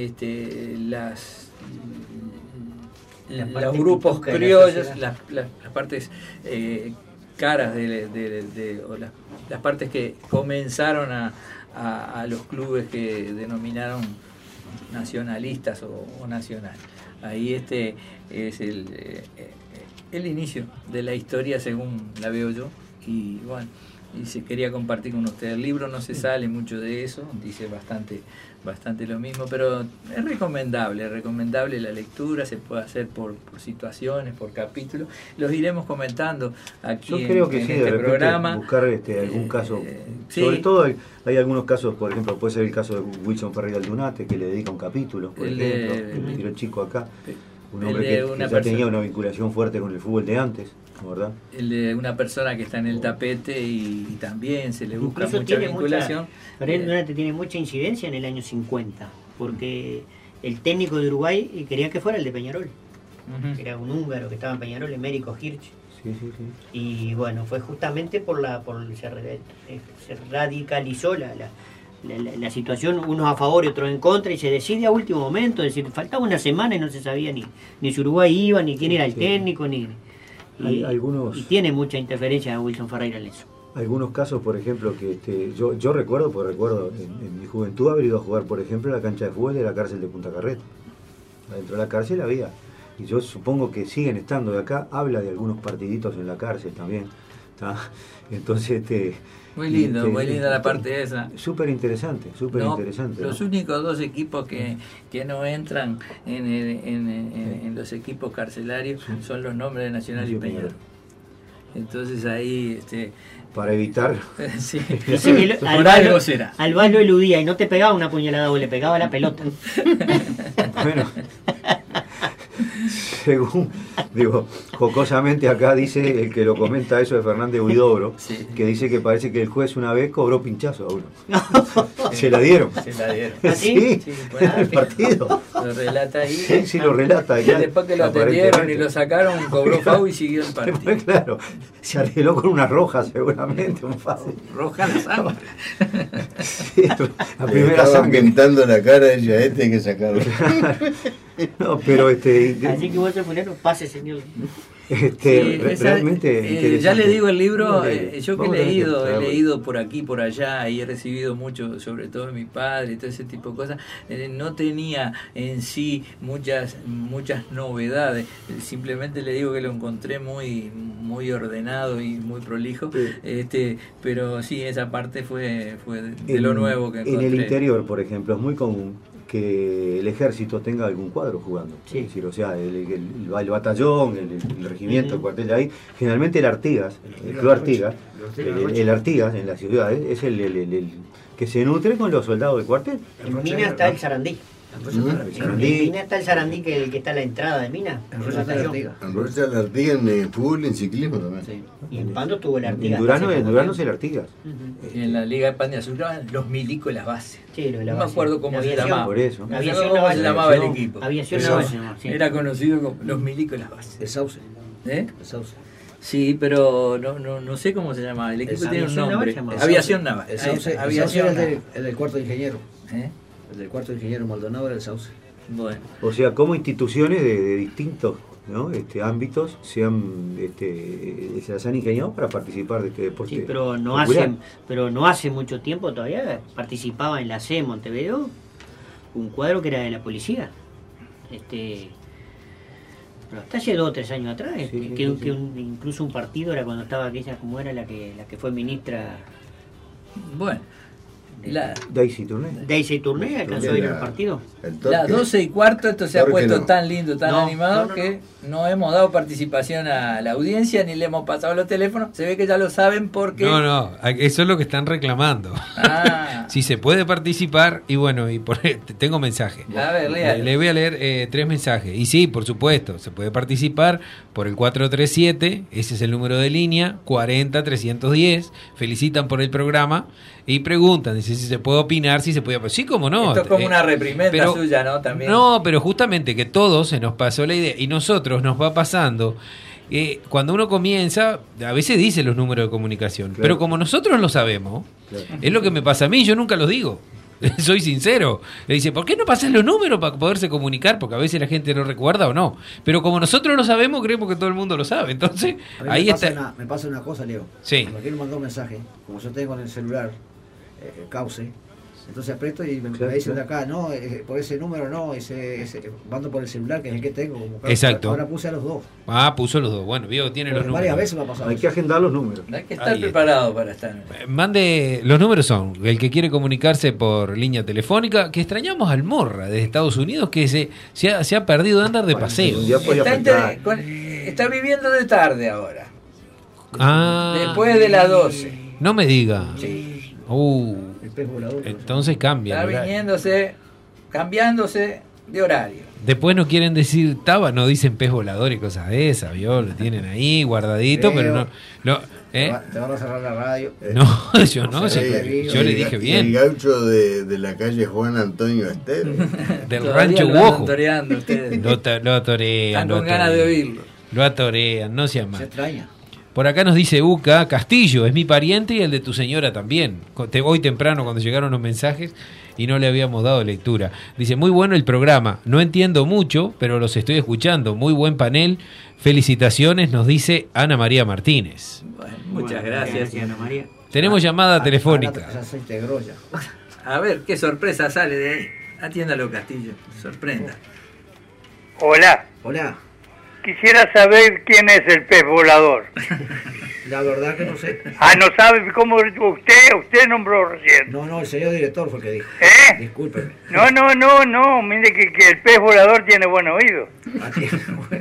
los grupos criollos, las partes caras o las partes que comenzaron a los clubes que denominaron nacionalistas o nacional. Ahí es el inicio de la historia según la veo yo, y bueno, y se quería compartir con ustedes. El libro no se sale mucho de eso, dice bastante lo mismo, pero es recomendable la lectura, se puede hacer por situaciones, por capítulos, los iremos comentando aquí. Yo creo que en sí, este de repente programa. buscar algún caso, sí. Sobre todo hay algunos casos, por ejemplo, puede ser el caso de Wilson Ferreira Aldunate, que le dedica un capítulo, por ejemplo, que me tiró el chico acá, un hombre que ya tenía una vinculación fuerte con el fútbol de antes, ¿verdad? El de una persona que está en el tapete y también se le busca Incluso mucha vinculación. Aldunate tiene mucha incidencia en el año 50, porque el técnico de Uruguay quería que fuera el de Peñarol. Ujú. Era un húngaro que estaba en Peñarol, Emérico Hirsch. Sí. Y bueno, fue justamente se radicalizó la situación, unos a favor y otros en contra, y se decide a último momento. Es decir, faltaba una semana y no se sabía ni si Uruguay iba, ni quién era el técnico, y tiene mucha interferencia Wilson Ferreira en eso. Algunos casos, por ejemplo, que yo recuerdo en mi juventud haber ido a jugar, por ejemplo, en la cancha de fútbol de la cárcel de Punta Carreta. Adentro de la cárcel había, y yo supongo que siguen estando de acá, habla de algunos partiditos en la cárcel también. ¿Tá? Entonces, muy lindo, muy linda la parte esa. Súper interesante, interesante. Los únicos dos equipos que no entran en los equipos carcelarios son los nombres de Nacional y Peñarol. Entonces ahí para evitar sí. Por algo será. Al Vaz lo eludía y no te pegaba una puñalada o le pegaba la pelota. Bueno, según jocosamente acá dice el que lo comenta eso de Fernández Huidobro, sí, que dice que parece que el juez una vez cobró pinchazo a uno. Se la dieron. ¿Ah, sí? Sí, el partido. Lo relata ahí. Sí, lo relata. Y después que lo atendieron y lo sacaron, cobró FAU y siguió el partido. Claro, se arregló con una roja seguramente, un FAU. Roja la sangre. Sí, la primera sangre. Pintando la cara ella, hay que sacarlo. No, pero así que vos te poner un pase, señor. Realmente interesante. Ya le digo el libro, yo que he leído por aquí, por allá, y he recibido mucho, sobre todo de mi padre y todo ese tipo de cosas, no tenía en sí muchas novedades, simplemente le digo que lo encontré muy ordenado y muy prolijo, sí. Pero sí, esa parte fue de lo nuevo que encontré. En el interior, por ejemplo, es muy común que el ejército tenga algún cuadro jugando, sí. Es decir, o sea, el batallón, el regimiento, el cuartel de ahí, generalmente el Artigas, el Club Artigas, el Artigas en las ciudades es el que se nutre con los soldados del cuartel. En Mina está el Sarandí. En Mina está el Sarandí, que está a la entrada de Mina. En Rocha está el Artigas en fútbol y en ciclismo también. Sí. Y en Pando tuvo el Artigas. En Durano es el Artigas. Y en la Liga de Pando Azul los milicos las bases. Sí, no me acuerdo cómo se llamaba. Por eso. ¿Cómo se llamaba el equipo? Aviación Naval. Sí. Era conocido como los milicos las bases. El Sauce. El Sauce. Sí, pero no sé cómo se llamaba. El equipo tiene un nombre. Aviación Naval. El Sauce, el del cuarto de ingeniero. El del cuarto de ingeniero Maldonado era el Sauce. Bueno. O sea, como instituciones de distintos, ¿no? ámbitos se las han ingeniado para participar de este deporte. Sí, pero no hace mucho tiempo todavía participaba en la C de Montevideo un cuadro que era de la policía. pero hasta hace 2 o 3 años atrás, Sí, incluso un partido era cuando estaba aquella, como era la que fue ministra. Bueno, Daisy Tourné. Daisy Tourné alcanzó a ir al partido. las 12:15, esto se ha Torque puesto no. tan lindo, tan No, animado, no. que no hemos dado participación a la audiencia, ni le hemos pasado los teléfonos. Se ve que ya lo saben porque... No, eso es lo que están reclamando. Ah, Si se puede participar, y bueno, tengo mensaje. a ver, léalo. Le voy a leer 3 mensajes. Y sí, por supuesto, se puede participar por el 437, ese es el número de línea, 40-310. Felicitan por el programa y preguntan, dice, si se puede opinar, si se puede... Sí, como no. Esto es como una reprimenda pero- suya, ¿no? También. No, pero justamente que todos se nos pasó la idea y nosotros nos va pasando. Cuando uno comienza, a veces dice los números de comunicación, Claro. pero como nosotros lo sabemos, Claro. es lo que me pasa a mí, yo nunca los digo. Soy sincero. Le dice, ¿por qué no pasas los números para poderse comunicar? Porque a veces la gente no recuerda o no. Pero como nosotros lo sabemos, creemos que todo el mundo lo sabe. Entonces, A mí ahí me está. pasa me pasa una cosa, Leo. Sí. Cuando alguien mandó un mensaje, como yo tengo en el celular, Cauce, entonces aprieto y me Claro, dicen de claro. acá, no, por ese número no, mando por el celular, que es el que tengo. Como Cauce. Exacto. Ahora puse a los dos. Puso los dos. Bueno, vio, tiene los Porque números. varias veces me ha pasado Hay eso. que agendar los números. Hay que estar Ahí está. preparado para estar. Mande, los números son, el que quiere comunicarse por línea telefónica, que extrañamos al Morra desde Estados Unidos, que se ha perdido de andar de paseo. Un día podía afectar. Está viviendo de tarde ahora. Después de las 12. No me diga. Sí. El pez volador. Entonces cambia. Está el horario. cambiándose de horario. Después no quieren decir taba, no dicen pez volador y cosas de esas, ¿vio? Lo tienen ahí guardadito, pero no. Te van a cerrar la radio. No, yo no, Sí, yo le dije El bien. gaucho de la calle Juan Antonio Estero. Del Todavía rancho lo andan Guojo. toreando ustedes. Lo atorean. Están con ganas de oírlo. Lo atorean, no sean Se mal. extraña. Por acá nos dice Uca, Castillo, es mi pariente y el de tu señora también. Hoy temprano cuando llegaron los mensajes y no le habíamos dado lectura. Dice, muy bueno el programa, no entiendo mucho, pero los estoy escuchando. Muy buen panel, felicitaciones, nos dice Ana María Martínez. Bueno, muchas gracias. Ana María. Tenemos llamada telefónica. Ya se integró ya. A ver qué sorpresa sale de ahí. Atiéndalo, Castillo. Sorprenda. Hola, Hola, quisiera saber quién es el pez volador. la verdad que no sé. Ah, ¿no sabe cómo usted nombró recién? No, el señor director fue el que dijo. ¿Eh? Discúlpeme. No, mire que el pez volador tiene buen oído. Aquí, bueno,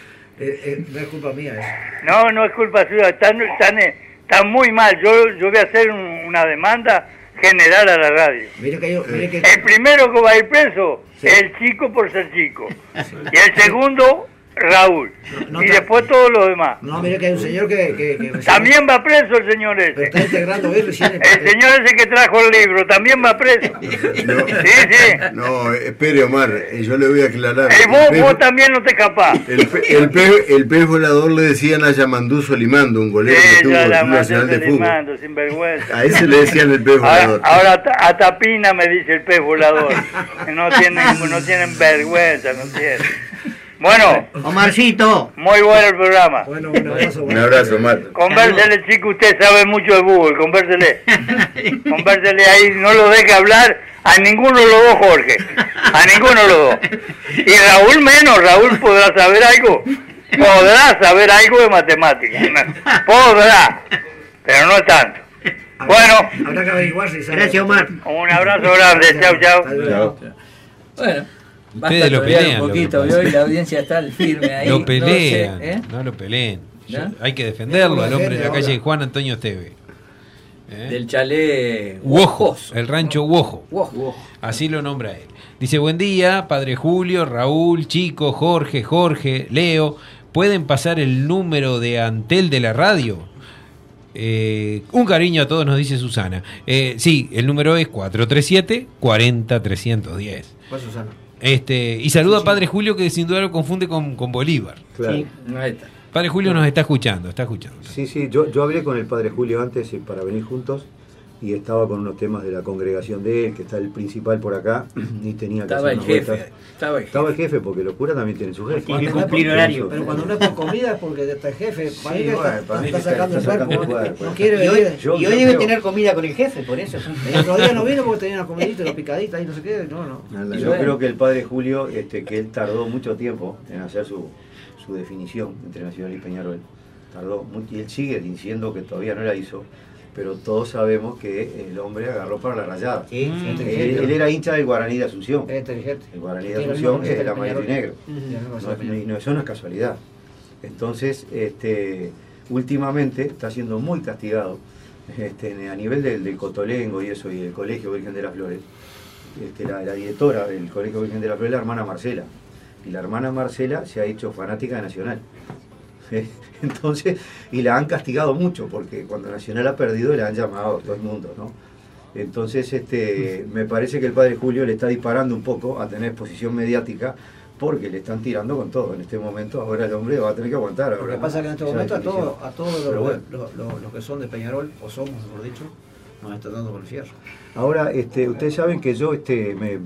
no es culpa mía eso. No es culpa suya, están muy mal. Yo voy a hacer una demanda general a la radio. Mire que El primero que va a ir preso Sí. es el chico por ser chico. Y el segundo, Raúl. No, Y no, después todos los demás. No, mire que hay un señor que recién- También va preso el señor pero ese. está integrando él recién. El señor ese que trajo el libro también va preso. No, Sí. no, espere Omar, yo le voy a aclarar. Vos también no te escapás. El pez volador le decían a Yamandú Solimando, un golero que tuvo Ella el la Club Nacional de Fútbol. mando, sin vergüenza. A ese le decían el pez volador. Ahora a Tapina me dice el pez volador. No tienen vergüenza, no tienen. Bueno, Omarcito. muy bueno el programa. Bueno, un abrazo. Un abrazo, Omar. Convérsele, chico, usted sabe mucho de fútbol, convérsele. Convérsele ahí, no lo deje hablar a ninguno de los dos, Jorge. A ninguno de los dos. Y Raúl menos, Raúl podrá saber algo. Podrá saber algo de matemáticas. Podrá, pero no tanto. Bueno, Habrá que averiguar si sabe. Gracias, Omar. un abrazo grande, chau, chau. Hasta luego. Bueno, Ustedes lo torear pelean, un lo que poquito, pasa. ¿vio? Y la audiencia está al firme ahí. Lo pelean, No sé, ¿eh? no lo peleen. ¿Ya? Hay que defenderlo al hombre de la Ahora. calle Juan Antonio Esteve. Del chalet Wojo, el rancho Wojo. Wojo. Así lo nombra él. Dice, buen día, padre Julio, Raúl, Chico, Jorge, Leo. ¿Pueden pasar el número de Antel de la radio? Un cariño a todos, nos dice Susana. Sí, el número es 437-40-310. Pues Susana. Y saluda a padre Julio, que sin duda lo confunde con Bolívar. Claro. Sí. Ahí está. Padre Julio nos está escuchando, Sí, yo hablé con el padre Julio antes para venir juntos y estaba con unos temas de la congregación de él, que está el principal por acá, y tenía que Estaba hacer el unas jefe. vueltas. Estaba el jefe, porque los curas también tienen su jefe. Tiene que Cuando no es cumplir por- horario. Pero cuando no es por comida es porque está el jefe. Para mí que bueno, está, para mí está que sacando el está sacando cuerpo. el cuerpo. No quiere Y hoy, venir. Yo y hoy debe creo- tener comida con el jefe, por eso. El otro día no vino porque tenía una comidita, una picadita y no sé qué. No. Anda, Yo creo que el padre Julio, que él tardó mucho tiempo en hacer su definición entre Nacional y Peñarol. Tardó mucho, y él sigue diciendo que todavía no la hizo, pero todos sabemos que el hombre agarró para la rayada. Sí, sí. Él era hincha del Guaraní de Asunción. Es inteligente. El Guaraní de Tiene Asunción el es mismo el amarillo y Peñarol. negro. Tiene el mismo No, Peñarol. eso no es casualidad. Entonces, últimamente está siendo muy castigado a nivel del Cotolengo y eso, y el Colegio Virgen de las Flores. La directora del Colegio Virgen de las Flores es la hermana Marcela. Y la hermana Marcela se ha hecho fanática de Nacional. Entonces, y la han castigado mucho, porque cuando Nacional ha perdido le han llamado a todo el mundo, ¿no? Entonces, me parece que el padre Julio le está disparando un poco a tener exposición mediática, porque le están tirando con todo en este momento. Ahora el hombre va a tener que aguantar. Lo Ahora, que pasa es que en este esa momento definición. a todos Pero bueno. los que son de Peñarol, o somos, mejor dicho, nos están dando con el fierro. Ahora, ustedes saben que yo, esto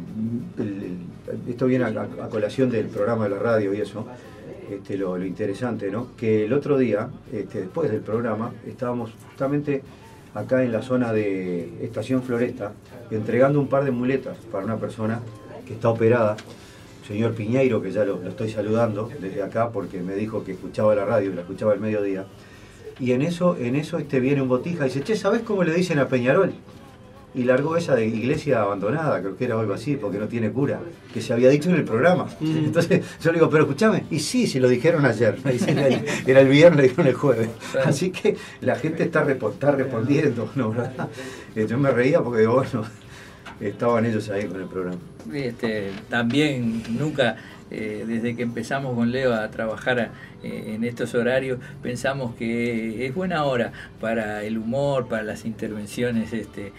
viene a colación del programa de la radio y eso, lo interesante, ¿no? Que el otro día, después del programa, estábamos justamente acá en la zona de Estación Floresta, entregando un par de muletas para una persona que está operada, señor Piñeiro, que ya lo estoy saludando desde acá porque me dijo que escuchaba la radio, la escuchaba al mediodía. Y en eso viene un botija y dice, che, ¿sabés cómo le dicen a Peñarol? Y largó esa de iglesia abandonada, creo que era algo así, porque no tiene cura, que se había dicho en el programa. Entonces yo le digo, pero escúchame, y sí, se lo dijeron ayer, me dicen, era el viernes, le dijeron el jueves. Así que la gente está respondiendo, ¿no? ¿Verdad? Yo me reía porque, bueno, estaban ellos ahí con el programa. También nunca, desde que empezamos con Leo a trabajar en estos horarios, pensamos que es buena hora para el humor, para las intervenciones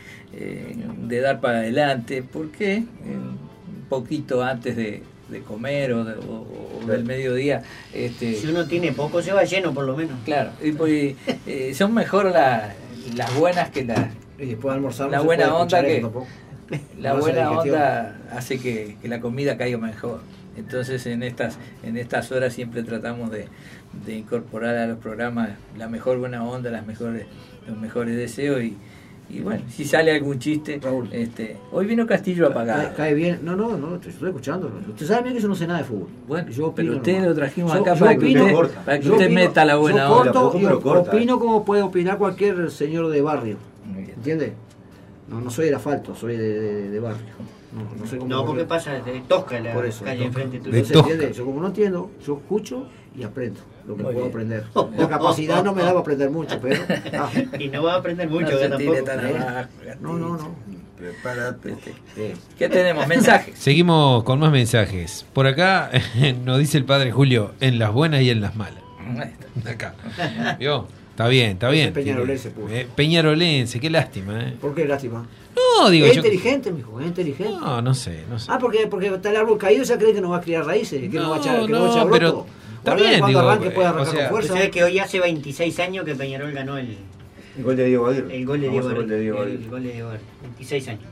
de dar para adelante, porque un poquito antes de comer o del mediodía, Si uno tiene poco, se va lleno por lo menos. claro, y pues, son mejor las buenas que las. Y después de almorzar La no se buena puede onda escuchar que- eso tampoco. La No hace buena digestión. onda hace que la comida caiga mejor. Entonces en estas horas siempre tratamos de incorporar a los programas la mejor buena onda, los mejores deseos y bueno, si sale algún chiste. Raúl. Hoy vino Castillo apagado. Cae bien. No, te estoy escuchando. Usted sabe bien que yo no sé nada de fútbol. Bueno, Yo pero opino usted nomás. lo trajimos Yo- acá yo para que opino- usted yo opino- meta la buena yo onda. corto y pero corta. opino como puede opinar cualquier señor de barrio. Muy bien. ¿Entiende? No soy del asfalto, soy de barrio. No sé cómo. No, porque pasa de Tosca la Por eso, calle Tosca. enfrente tuyo. Entonces, Tosca. ¿entiende? Yo como no entiendo, yo escucho y aprendo lo que Muy puedo bien. aprender. La capacidad no me da para aprender mucho, pero. Y no va a aprender mucho, No se que tire tampoco. tan abajo, No. Prepárate. ¿Qué tenemos? Mensajes. Seguimos con más mensajes. Por acá nos dice el padre Julio, en las buenas y en las malas. Ahí está. Acá. ¿Vio? Está bien. Ese peñarolense, puro. Peñarolense, qué lástima, ¿eh? ¿Por qué lástima? No, digo Es yo. inteligente, mijo, es inteligente. No sé. Ah, porque está el árbol caído, ya cree que no va a criar raíces, que no va a echar, que no va a echar No, pero broto. está Guarda que bien, cuando digo, arranque puede o arrancar sea, con Usted fuerza. sabe que hoy hace 26 años que Peñarol ganó el El gol de Diego Aguirre. gol de Diego Famoso gol de Diego Aguirre. Aguirre. El gol de Diego Aguirre. 26 años.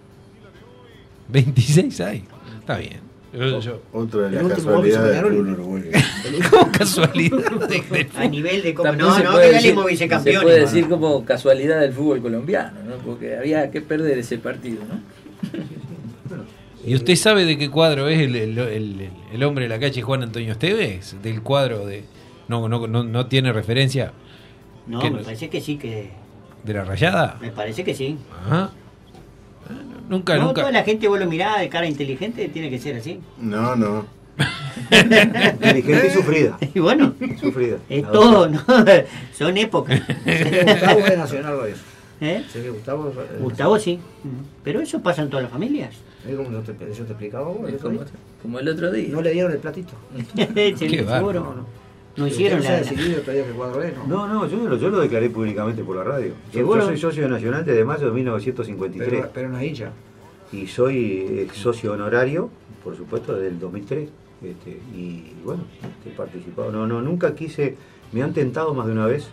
26 hay. Está bien. Otra de El las último gol que hizo casualidades del Peñarol. fútbol uruguayo. ¿Cómo casualidad? A nivel de Copa. También No, se no, puede que decir- salimos vicecampeones. Se puede mano. decir como casualidad del fútbol colombiano, ¿no? Porque había que perder ese partido, ¿no? ¿Y usted sabe de qué cuadro es el hombre de la calle Juan Antonio Esteves? Del cuadro de... No tiene referencia No, ¿Qué me no? parece que sí, que. de la rayada. Me parece que sí. Ajá. Nunca. Toda la gente vos lo mirás de cara inteligente, tiene que ser así. No. Inteligente y sufrida. Y bueno, Sufrida. es La todo, otra. ¿no? Son épocas. Sé que Gustavo es de Nacional Radio. ¿Eh? Sé que Gustavo es Gustavo sí. Pero eso pasa en todas las familias. Es como yo te explicaba vos, el Es otro día. como el otro día. No le dieron el platito. Qué bárbaro. No. No hicieron No se ha la. decidido todavía qué cuadro es, ¿no? No, yo lo declaré públicamente por la radio. Yo ¿Seguro? soy socio de Nacional desde mayo de 1953 Pero no es hincha. y soy socio honorario, por supuesto, desde el 2003. Y bueno, he participado. No, nunca quise, me han tentado más de una vez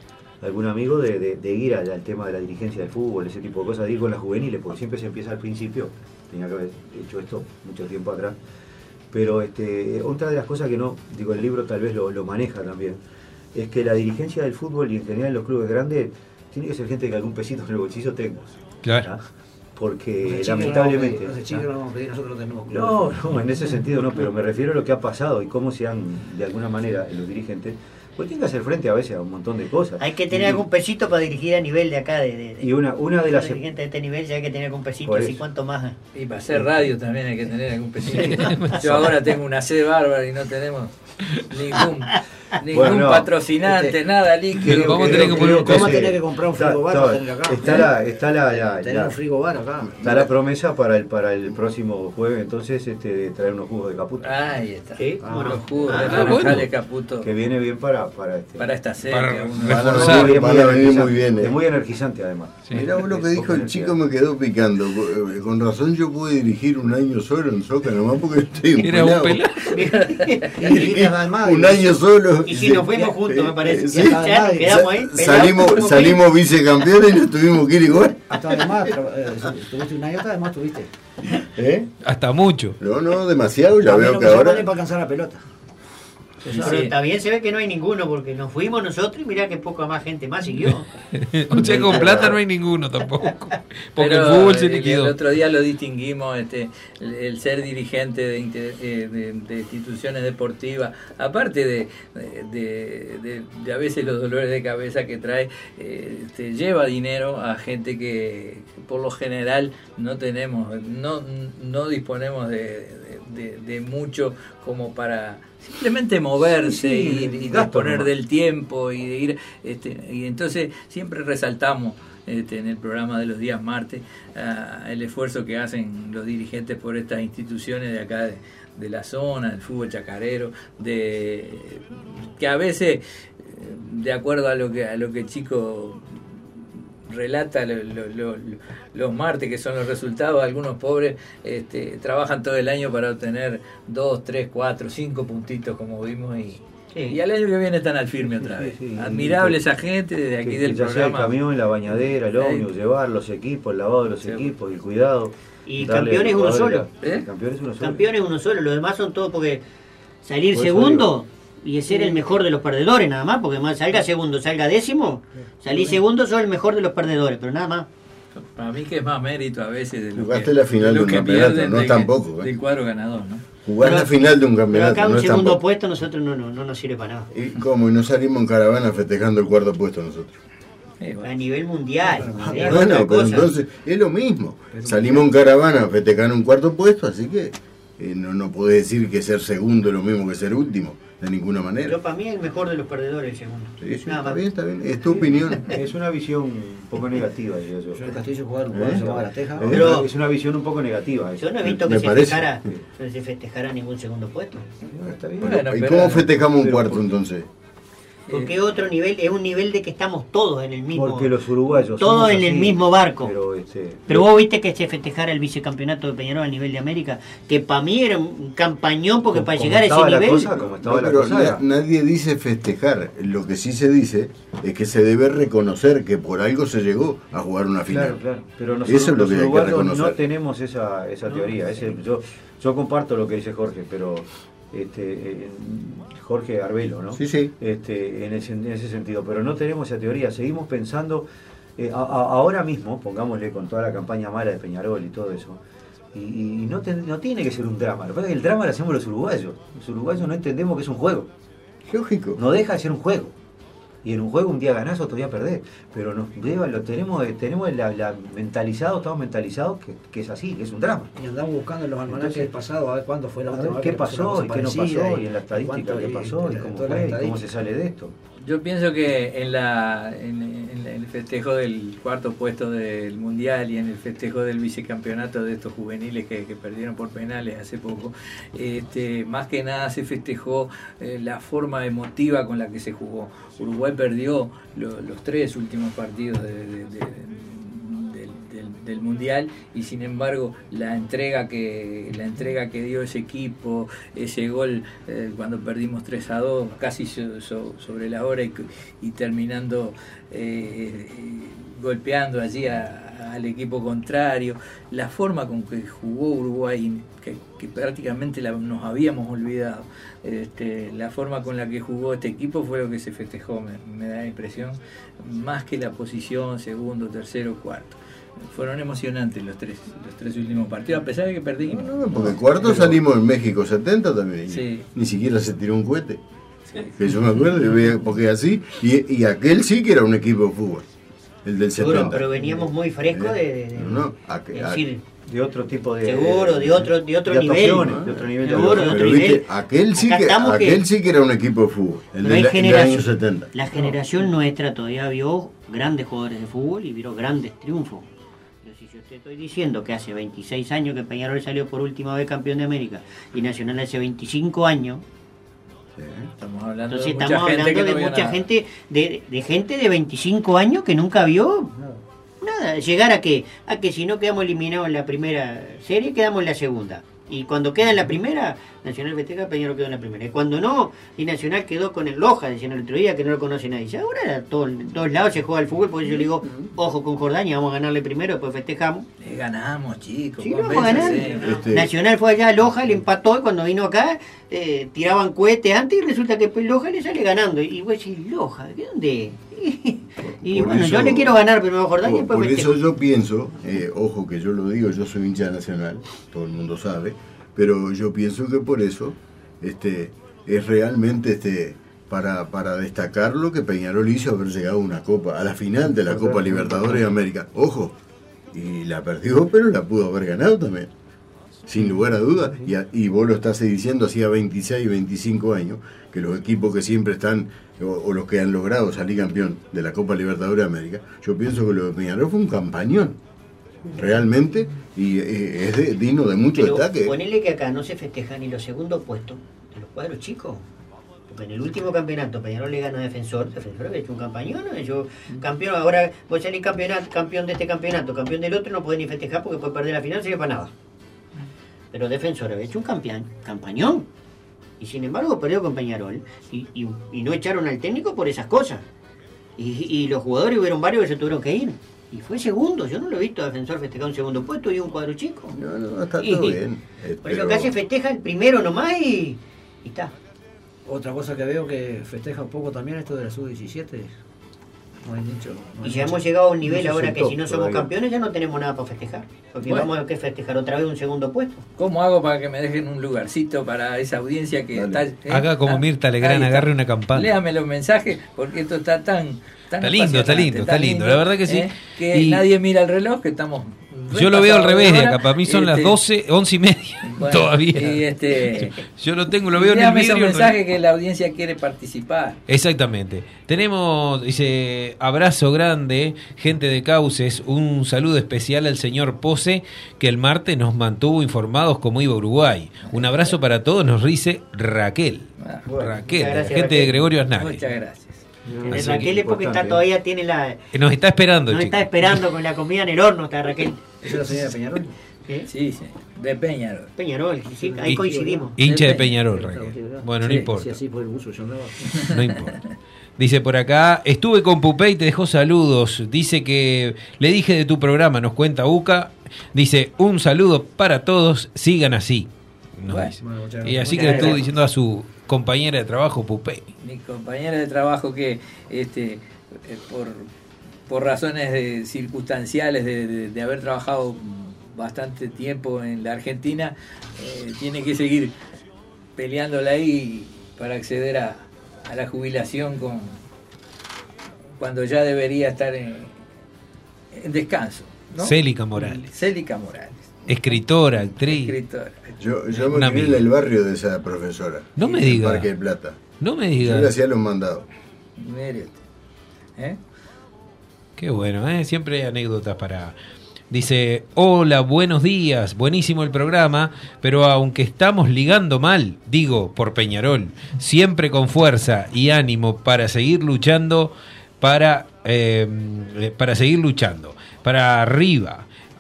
algún amigo de ir al tema de la dirigencia del fútbol, ese tipo de cosas, de ir con las juveniles, porque siempre se empieza al principio, tenía que haber hecho esto mucho tiempo atrás, pero otra de las cosas que no, digo, el libro tal vez lo maneja también, es que la dirigencia del fútbol y en general en los clubes grandes tiene que ser gente que algún pesito en el bolsillo tenga. Claro. ¿Ah? Porque lamentablemente... No, en ese sentido no, pero me refiero a lo que ha pasado y cómo se han, de alguna manera, los dirigentes, pues tienen que hacer frente a veces a un montón de cosas. Hay que tener algún pesito para dirigir a nivel de acá. Y una de las... dirigentes de este nivel ya hay que tener algún pesito, así cuánto más. Y para hacer radio también hay que tener algún pesito. Yo ahora tengo una sed bárbara y no tenemos ningún patrocinante, nada líquido. Vamos a tener que poner un Vamos a tener que comprar un frigobar para tener acá. Tener un frigobar acá. Está la promesa para el próximo jueves, entonces, de traer unos jugos de Caputo. Ahí está. ¿Sí? Unos jugos de Caputo. Que viene bien para esta serie. Van a venir muy bien. Es muy energizante además. Sí. Mirá vos lo que dijo el chico, me quedó picando. Con razón yo pude dirigir un año solo en Soca, nomás porque estoy Era un pelado. Un año solo. Y si nos fuimos juntos, me parece. Sí. Quedamos ahí. Salimos vicecampeones y nos tuvimos que ir igual. Hasta además, tuviste un año, hasta además tuviste. Hasta mucho. No, demasiado, ya veo que no ahora... para alcanzar la pelota. Pero también se ve que no hay ninguno, porque nos fuimos nosotros y mirá que poca más gente más siguió. O sea, con plata no hay ninguno tampoco. Porque pero el fútbol se liquidó. El otro día lo distinguimos, el ser dirigente de instituciones deportivas, aparte de a veces los dolores de cabeza que trae, lleva dinero a gente que por lo general no tenemos, no disponemos de mucho como para simplemente moverse y disponer del tiempo y de ir, y entonces siempre resaltamos en el programa de los días martes el esfuerzo que hacen los dirigentes por estas instituciones de acá de la zona, del fútbol chacarero, que a veces, de acuerdo a lo que Chico relata los martes, que son los resultados, algunos pobres trabajan todo el año para obtener 2, 3, 4, 5 puntitos como vimos y al año que viene están al firme otra vez. Admirable esa gente desde aquí del ya programa. sea el camión, la bañadera, el ómnibus, llevar los equipos, el lavado de los equipos, el cuidado. Y campeones uno solo. Campeones uno solo, los demás son todos porque salir segundo y ser el mejor de los perdedores nada más, porque más salga segundo, salga décimo, salí segundo, soy el mejor de los perdedores, pero nada más. Para mí que es más mérito a veces de lo Jugaste la final de un campeonato, no tampoco. Del cuadro ganador, ¿no? Jugar la final de un campeonato. Pero acá no un segundo tampoco. puesto nosotros no nos sirve para nada. ¿Y cómo? Y no salimos en caravana festejando el cuarto puesto nosotros. A nivel mundial. Es Bueno, otra pero cosa. entonces es lo mismo. Salimos en caravana a festejar un cuarto puesto, así que no podés decir que ser segundo es lo mismo que ser último, de ninguna manera. Pero para mí es el mejor de los perdedores el segundo. Sí, Nada está más. bien, está bien. Es tu opinión. Es una visión un poco negativa, diría yo. Yo en Castillo jugaba un jugador que se llamaba La Teja. Pero- Es una visión un poco negativa. Yo no he visto Me que se parece. festejara ningún segundo puesto. Está bien. Bueno, ¿Y pero- cómo festejamos un pero cuarto por- entonces? Porque otro nivel, es un nivel de que estamos todos en el mismo. Porque los uruguayos todos somos en el así, mismo barco. Pero, vos viste que se festejara el vicecampeonato de Peñarol a nivel de América, que para mí era un campañón, porque para llegar a ese nivel. Como estaba No, la pero cosa, era- nadie dice festejar. Lo que sí se dice es que se debe reconocer que por algo se llegó a jugar una final. Claro. Pero Eso nosotros es lo los que hay que uruguayos reconocer. no tenemos esa teoría. Yo comparto lo que dice Jorge, pero Jorge Arbelo, ¿no? Sí, sí. En ese sentido, pero no tenemos esa teoría. Seguimos pensando, ahora mismo, pongámosle con toda la campaña mala de Peñarol y todo eso, y no tiene que ser un drama. Lo que pasa es que el drama lo hacemos los uruguayos. Los uruguayos no entendemos que es un juego. Lógico. No deja de ser un juego. Y en un juego un día ganás, otro día perdés. Pero lo tenemos mentalizado, estamos mentalizados que es así, que es un drama. Y andamos buscando en los almanaques del pasado a ver cuándo fue la última vez ¿Qué que pasó pasó una y cosa qué no parecida, pasó? Y en la estadística, ¿qué pasó? Y cómo fue, y cómo se sale de esto. Yo pienso que en el festejo del cuarto puesto del Mundial y en el festejo del vicecampeonato de estos juveniles que perdieron por penales hace poco, más que nada se festejó la forma emotiva con la que se jugó. Uruguay perdió los 3 últimos partidos del Mundial, y sin embargo la entrega que dio ese equipo, ese gol cuando perdimos 3-2 casi sobre la hora y terminando golpeando allí al equipo contrario, la forma con que jugó Uruguay, que prácticamente nos habíamos olvidado, la forma con la que jugó este equipo fue lo que se festejó, me da la impresión, más que la posición, segundo, tercero, cuarto. Fueron emocionantes los tres últimos partidos, a pesar de que perdimos. No, porque cuarto salimos en México 70 también, sí. Ni siquiera se tiró un cohete. Sí. Que yo me acuerdo, porque así, y aquel sí que era un equipo de fútbol, el del 70. Pero veníamos muy frescos de otro tipo de... Seguro, de otro nivel. De otro nivel. Seguro, de otro nivel. Aquel sí que era un equipo de fútbol, el del año 70. La generación nuestra todavía vio grandes jugadores de fútbol y vio grandes triunfos. Si yo te estoy diciendo que hace 26 años que Peñarol salió por última vez campeón de América y Nacional hace 25 años... Estamos hablando Entonces de estamos hablando de mucha gente, de gente de 25 años que nunca vio nada. Llegar a que si no quedamos eliminados en la primera serie, quedamos en la segunda. Y cuando queda en la primera, Nacional festeja, Peñarol quedó en la primera. Y cuando no, y Nacional quedó con el Loja, decían el otro día que no lo conoce nadie. Y ahora en todos lados se juega el fútbol, por eso yo le digo, ojo con Jordania, vamos a ganarle primero, después festejamos. Le ganamos, chicos. Sí, vamos a ganar. Nacional fue allá a Loja, le empató, y cuando vino acá, tiraban cohetes antes, y resulta que Loja le sale ganando. Y vos decís, Loja, ¿de dónde? Y por bueno, eso, yo le quiero ganar primero a Jordania y después por festejo. eso yo pienso, ojo que yo lo digo, yo soy hincha de Nacional, todo el mundo sabe, pero yo pienso que por eso es realmente para destacar lo que Peñarol hizo, haber llegado a una copa, a la final de la Copa Libertadores de América. Ojo, y la perdió, pero la pudo haber ganado también, sin lugar a dudas. Y vos lo estás diciendo hacía 26, 25 años, que los equipos que siempre están, o los que han logrado salir campeón de la Copa Libertadores de América, yo pienso que lo de Peñarol fue un campañón, realmente, y es digno de mucho destaque. Ponele que acá no se festejan ni los segundos puestos de los cuadros chicos. Porque en el último campeonato Peñarol le gana a Defensor había hecho un campañón, campeón, ahora vos salís campeón de este campeonato, campeón del otro, no podés ni festejar porque puede perder la final, no sirve para nada. Pero Defensor había hecho un campañón. Y sin embargo perdió con Peñarol y no echaron al técnico por esas cosas. Y los jugadores hubieron varios que se tuvieron que ir. Y fue segundo, yo no lo he visto a Defensor festejar un segundo puesto y un cuadro chico. No, está todo bien. Por eso casi festeja el primero nomás y está. Otra cosa que veo que festeja un poco también esto de la sub-17. Y ya hemos llegado a un nivel ahora que si no somos todavía. campeones ya no tenemos nada para festejar. Porque vamos a festejar otra vez un segundo puesto. ¿Cómo hago para que me dejen un lugarcito para esa audiencia que está? Haga como Mirta Legrand, agarre una campana. Léame los mensajes porque esto está tan Está lindo, la verdad que sí. Que y nadie mira el reloj, que estamos... Yo lo veo al revés de acá, para mí son las 12, 11 y media, bueno, todavía. Y yo lo veo en el léame vidrio. esos mensajes que la audiencia quiere participar. Exactamente. Tenemos, dice, abrazo grande, gente de Cauces, un saludo especial al señor Pose, que el martes nos mantuvo informados cómo iba Uruguay. Un abrazo para todos, nos dice Raquel. Raquel, gracias, gente Raquel. de Gregorio Aznales. Muchas gracias. Raquel es porque está todavía tiene la... Nos está esperando, Nos chicos. está esperando con la comida en el horno, está Raquel. ¿Esa es la señora de Peñarol? Sí, de Peñarol. Peñarol, sí, ahí coincidimos. Hincha de Peñarol, Raquel. Bueno, no importa. Sí, así fue el buzo, yo andaba. No importa. Dice por acá, estuve con Pupé y te dejó saludos. Dice que le dije de tu programa, nos cuenta Uca. Dice, un saludo para todos, sigan así. Nos dice. Bueno, Y así que le estuvo diciendo a su compañera de trabajo, Pupé. Mi compañera de trabajo que por razones circunstanciales de haber trabajado bastante tiempo en la Argentina, tiene que seguir peleándola ahí para acceder a la jubilación cuando ya debería estar en descanso, ¿no? Célica Morales. Célica Morales. Escritora, actriz. Escritora. Yo Una me crié en amiga. el barrio de esa profesora. No me en diga. Parque de Plata. No me Yo le digas. hacía los mandados. Mire usted. ¿Eh? Qué bueno, siempre hay anécdotas para... Dice, hola, buenos días, buenísimo el programa, pero aunque estamos ligando mal, digo, por Peñarol, siempre con fuerza y ánimo para seguir luchando, para seguir luchando, para arriba.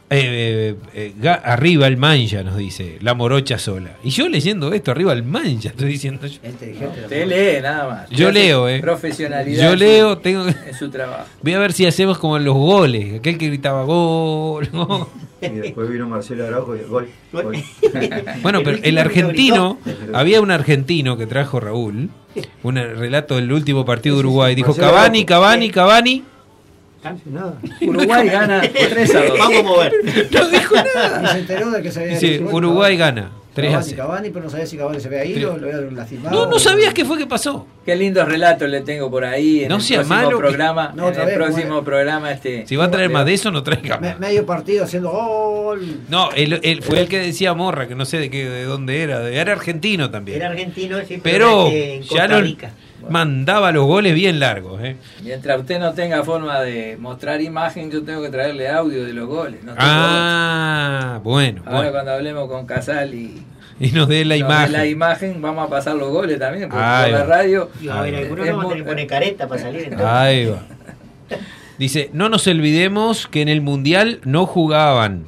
arriba el mancha, nos dice, la morocha sola. Y yo leyendo esto, arriba el mancha, estoy diciendo yo. Usted lee nada más. Yo leo, profesionalidad. Yo leo, tengo en su trabajo. Voy a ver si hacemos como en los goles, aquel que gritaba gol, gol. Y después vino Marcelo Araujo y gol. Bueno, pero el argentino, había un argentino que trajo Raúl, un relato del último partido de Uruguay, dijo Cavani. Nada. Uruguay gana 3-2. Vamos a mover. No dijo nada. Y se enteró de que se había Dice, Uruguay gana 3-0. Cavani, pero no sabía si Cavani se había ido, lo había lastimado. No sabías qué fue que pasó. Qué lindos relatos le tengo por ahí en No el sea próximo malo, programa. No, en el próximo programa si va a traer más de eso, no traiga más. Medio partido haciendo gol. No, él fue el que decía Morra, que no sé de dónde era. Era argentino también. Era argentino, sí, pero en ya Costa Rica. Mandaba los goles bien largos. Mientras usted no tenga forma de mostrar imagen, yo tengo que traerle audio de los goles. No Bueno. Ahora cuando hablemos con Casal y nos dé la imagen. La imagen, vamos a pasar los goles también, porque por la radio. Y a ver, algunos no van a tener que poner careta para salir. Entonces. Ahí va. Dice, no nos olvidemos que en el Mundial no jugaban.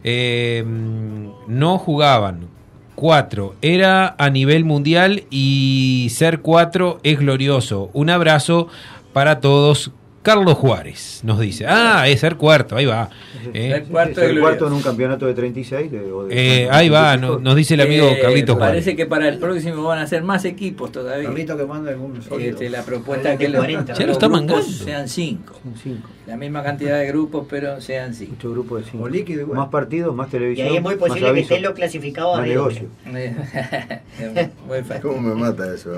No jugaban. 4. Era a nivel mundial y ser 4 es glorioso. Un abrazo para todos. Carlos Juárez nos dice. Es ser cuarto, ahí va. Ser cuarto en un campeonato de 36. Ahí va, nos dice el amigo Carlitos Juárez. Parece que para el próximo van a ser más equipos todavía. Carlito que manda algunos. La propuesta es que ya lo está mangando. Sean 5. La misma cantidad de grupos, pero sean 5. Muchos grupos de 5. Líquido, igual. Más partidos, más televisión. Y ahí es muy posible que estén los clasificados más negocio. Muy fácil. ¿Cómo me mata eso?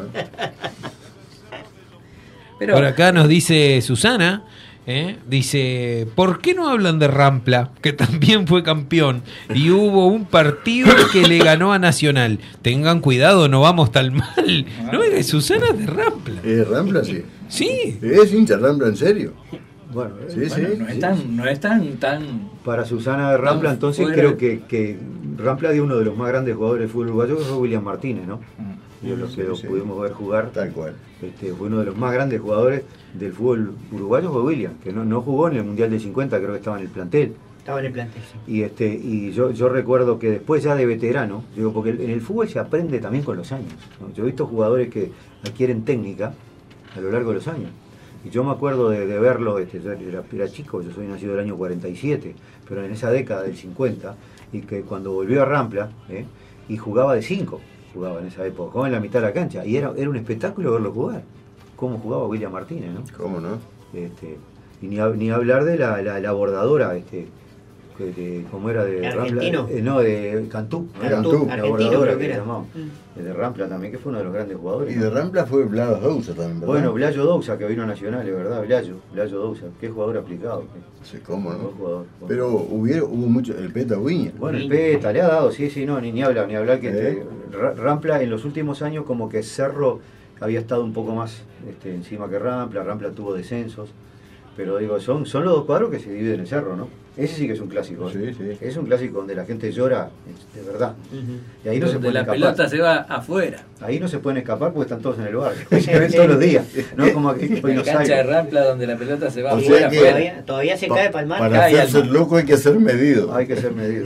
Pero, por acá nos dice Susana, dice, ¿por qué no hablan de Rampla, que también fue campeón y hubo un partido que le ganó a Nacional? Tengan cuidado, no vamos tan mal. No, Susana es de Rampla. ¿Es Rampla, sí? Sí. ¿Es hincha Rampla, en serio? Bueno, no es tan... Para Susana de Rampla, entonces creo que Rampla dio uno de los más grandes jugadores del fútbol uruguayo, que fue William Martínez, ¿no? Yo los que lo pudimos ver jugar, tal cual. Fue uno de los más grandes jugadores del fútbol uruguayo, fue William, que no jugó en el Mundial del 50, creo que estaba en el plantel. Estaba en el plantel, sí. Y yo recuerdo que después ya de veterano, digo, porque en el fútbol se aprende también con los años, ¿no? Yo he visto jugadores que adquieren técnica a lo largo de los años. Y yo me acuerdo de verlo, era chico, yo soy nacido del año 47, pero en esa década del 50, y que cuando volvió a Rampla, y jugaba de 5. Jugaba en esa época, jugaba en la mitad de la cancha, y era un espectáculo verlo jugar, cómo jugaba William Martínez, ¿no? ¿Cómo no? Y ni hablar de la bordadora, como era de argentino. Rampla, de Cantú, la bordadora que llamamos, de Rampla también, que fue uno de los grandes jugadores. Y de Rampla fue Blas Dousa también, ¿verdad? Bueno, Blayo Dousa, que vino a Nacional, es verdad, Blayo Dousa, qué jugador aplicado. Sí, cómo no. Jugador. Pero hubo mucho, el Peta Ubiña. Bueno, el Peta le ha dado, sí, no, ni hablar que Rampla en los últimos años como que Cerro había estado un poco más encima que Rampla tuvo descensos, pero digo, son los dos cuadros que se dividen en Cerro, ¿no? Ese sí que es un clásico. Sí. Es un clásico donde la gente llora, de verdad. Y ahí no se pueden la escapar. pelota se va afuera. Ahí no se pueden escapar porque están todos en el barrio. Se ven todos los días. No como aquí en Buenos La cancha de Aires. Rampla donde la pelota se va O afuera. sea Todavía se cae Palmar. Para hacerse loco hay que ser medido. Hay que ser medido.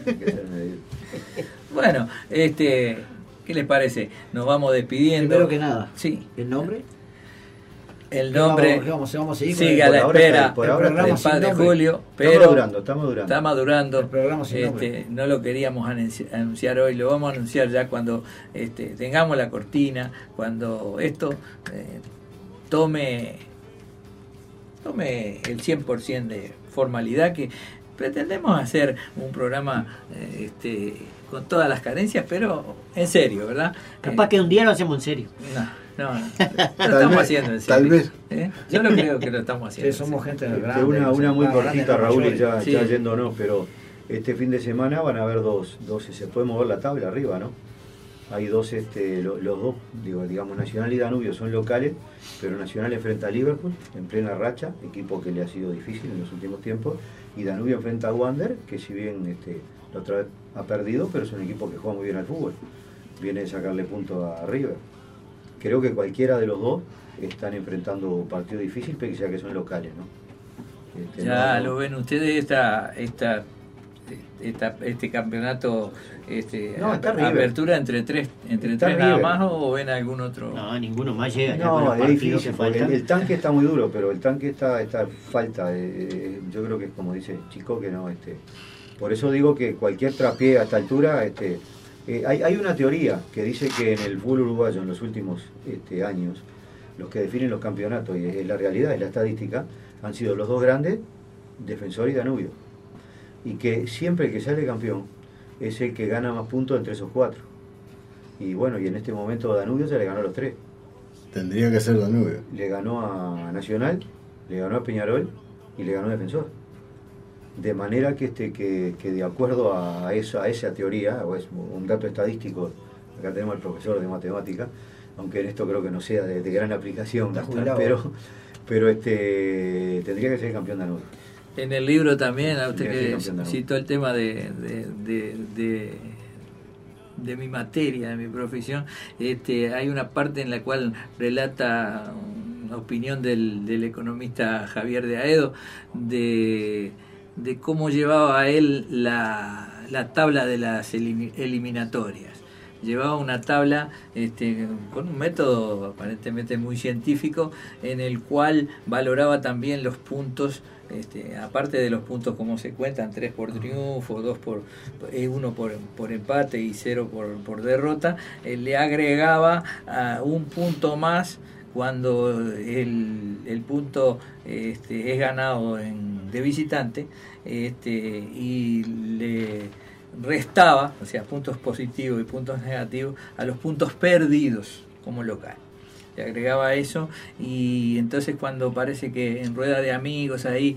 Bueno, ¿qué les parece? Nos vamos despidiendo. Primero que nada. Sí. ¿El nombre? El nombre vamos a seguir sigue a la espera del Padre Julio, pero está madurando. El programa sin nombre. No lo queríamos anunciar hoy, lo vamos a anunciar ya cuando tengamos la cortina, cuando esto tome el 100% de formalidad, que pretendemos hacer un programa con todas las carencias, pero en serio, ¿verdad? Capaz que un día lo hacemos en serio. No, lo estamos haciendo en serio. Tal vez. Yo no creo que lo estamos haciendo. Sí, somos gente grande. Una muy cortita, Raúl, y ya Sí. yéndonos, pero este fin de semana van a haber dos, se puede mover la tabla arriba, ¿no? Hay dos, los dos, digamos, Nacional y Danubio son locales, pero Nacional enfrenta a Liverpool en plena racha, equipo que le ha sido difícil en los últimos tiempos, y Danubio enfrenta a Wander, que si bien la otra vez ha perdido, pero es un equipo que juega muy bien al fútbol, viene de sacarle punto a River. Creo que cualquiera de los dos están enfrentando partidos difíciles, pese a que son locales, ¿no? Ya lo ven ustedes, esta este campeonato, No, está River. apertura entre tres Está nada River. más, o ven algún otro? No, ninguno más llega. ya con No, los es partidos difícil, que porque faltan. el tanque está muy duro, pero el tanque está falta. Yo creo que es como dice Chico, que no. Por eso digo que cualquier trapié a esta altura. Hay una teoría que dice que en el fútbol uruguayo en los últimos años, los que definen los campeonatos, y es la realidad, es la estadística, han sido los dos grandes, Defensor y Danubio. Y que siempre que sale campeón es el que gana más puntos entre esos cuatro. Y bueno, y en este momento Danubio se le ganó a los tres. Tendría que ser Danubio. Le ganó a Nacional, le ganó a Peñarol y le ganó a Defensor. De manera que de acuerdo a esa teoría, o es un dato estadístico, acá tenemos al profesor de matemática, aunque en esto creo que no sea de gran aplicación, Está jubilado. pero tendría que ser campeón Danubio. En el libro también, a usted Sí, que campeón Danubio. citó el tema de mi materia, de mi profesión, hay una parte en la cual relata una opinión del economista Javier de Aedo de cómo llevaba a él la tabla de las eliminatorias. Llevaba una tabla con un método aparentemente muy científico, en el cual valoraba también los puntos, aparte de los puntos como se cuentan, 3 por triunfo, 1 por empate y 0 por derrota, le agregaba un punto más cuando el punto es ganado de visitante, y le restaba, o sea, puntos positivos y puntos negativos a los puntos perdidos como local. Le agregaba eso, y entonces cuando parece que en rueda de amigos ahí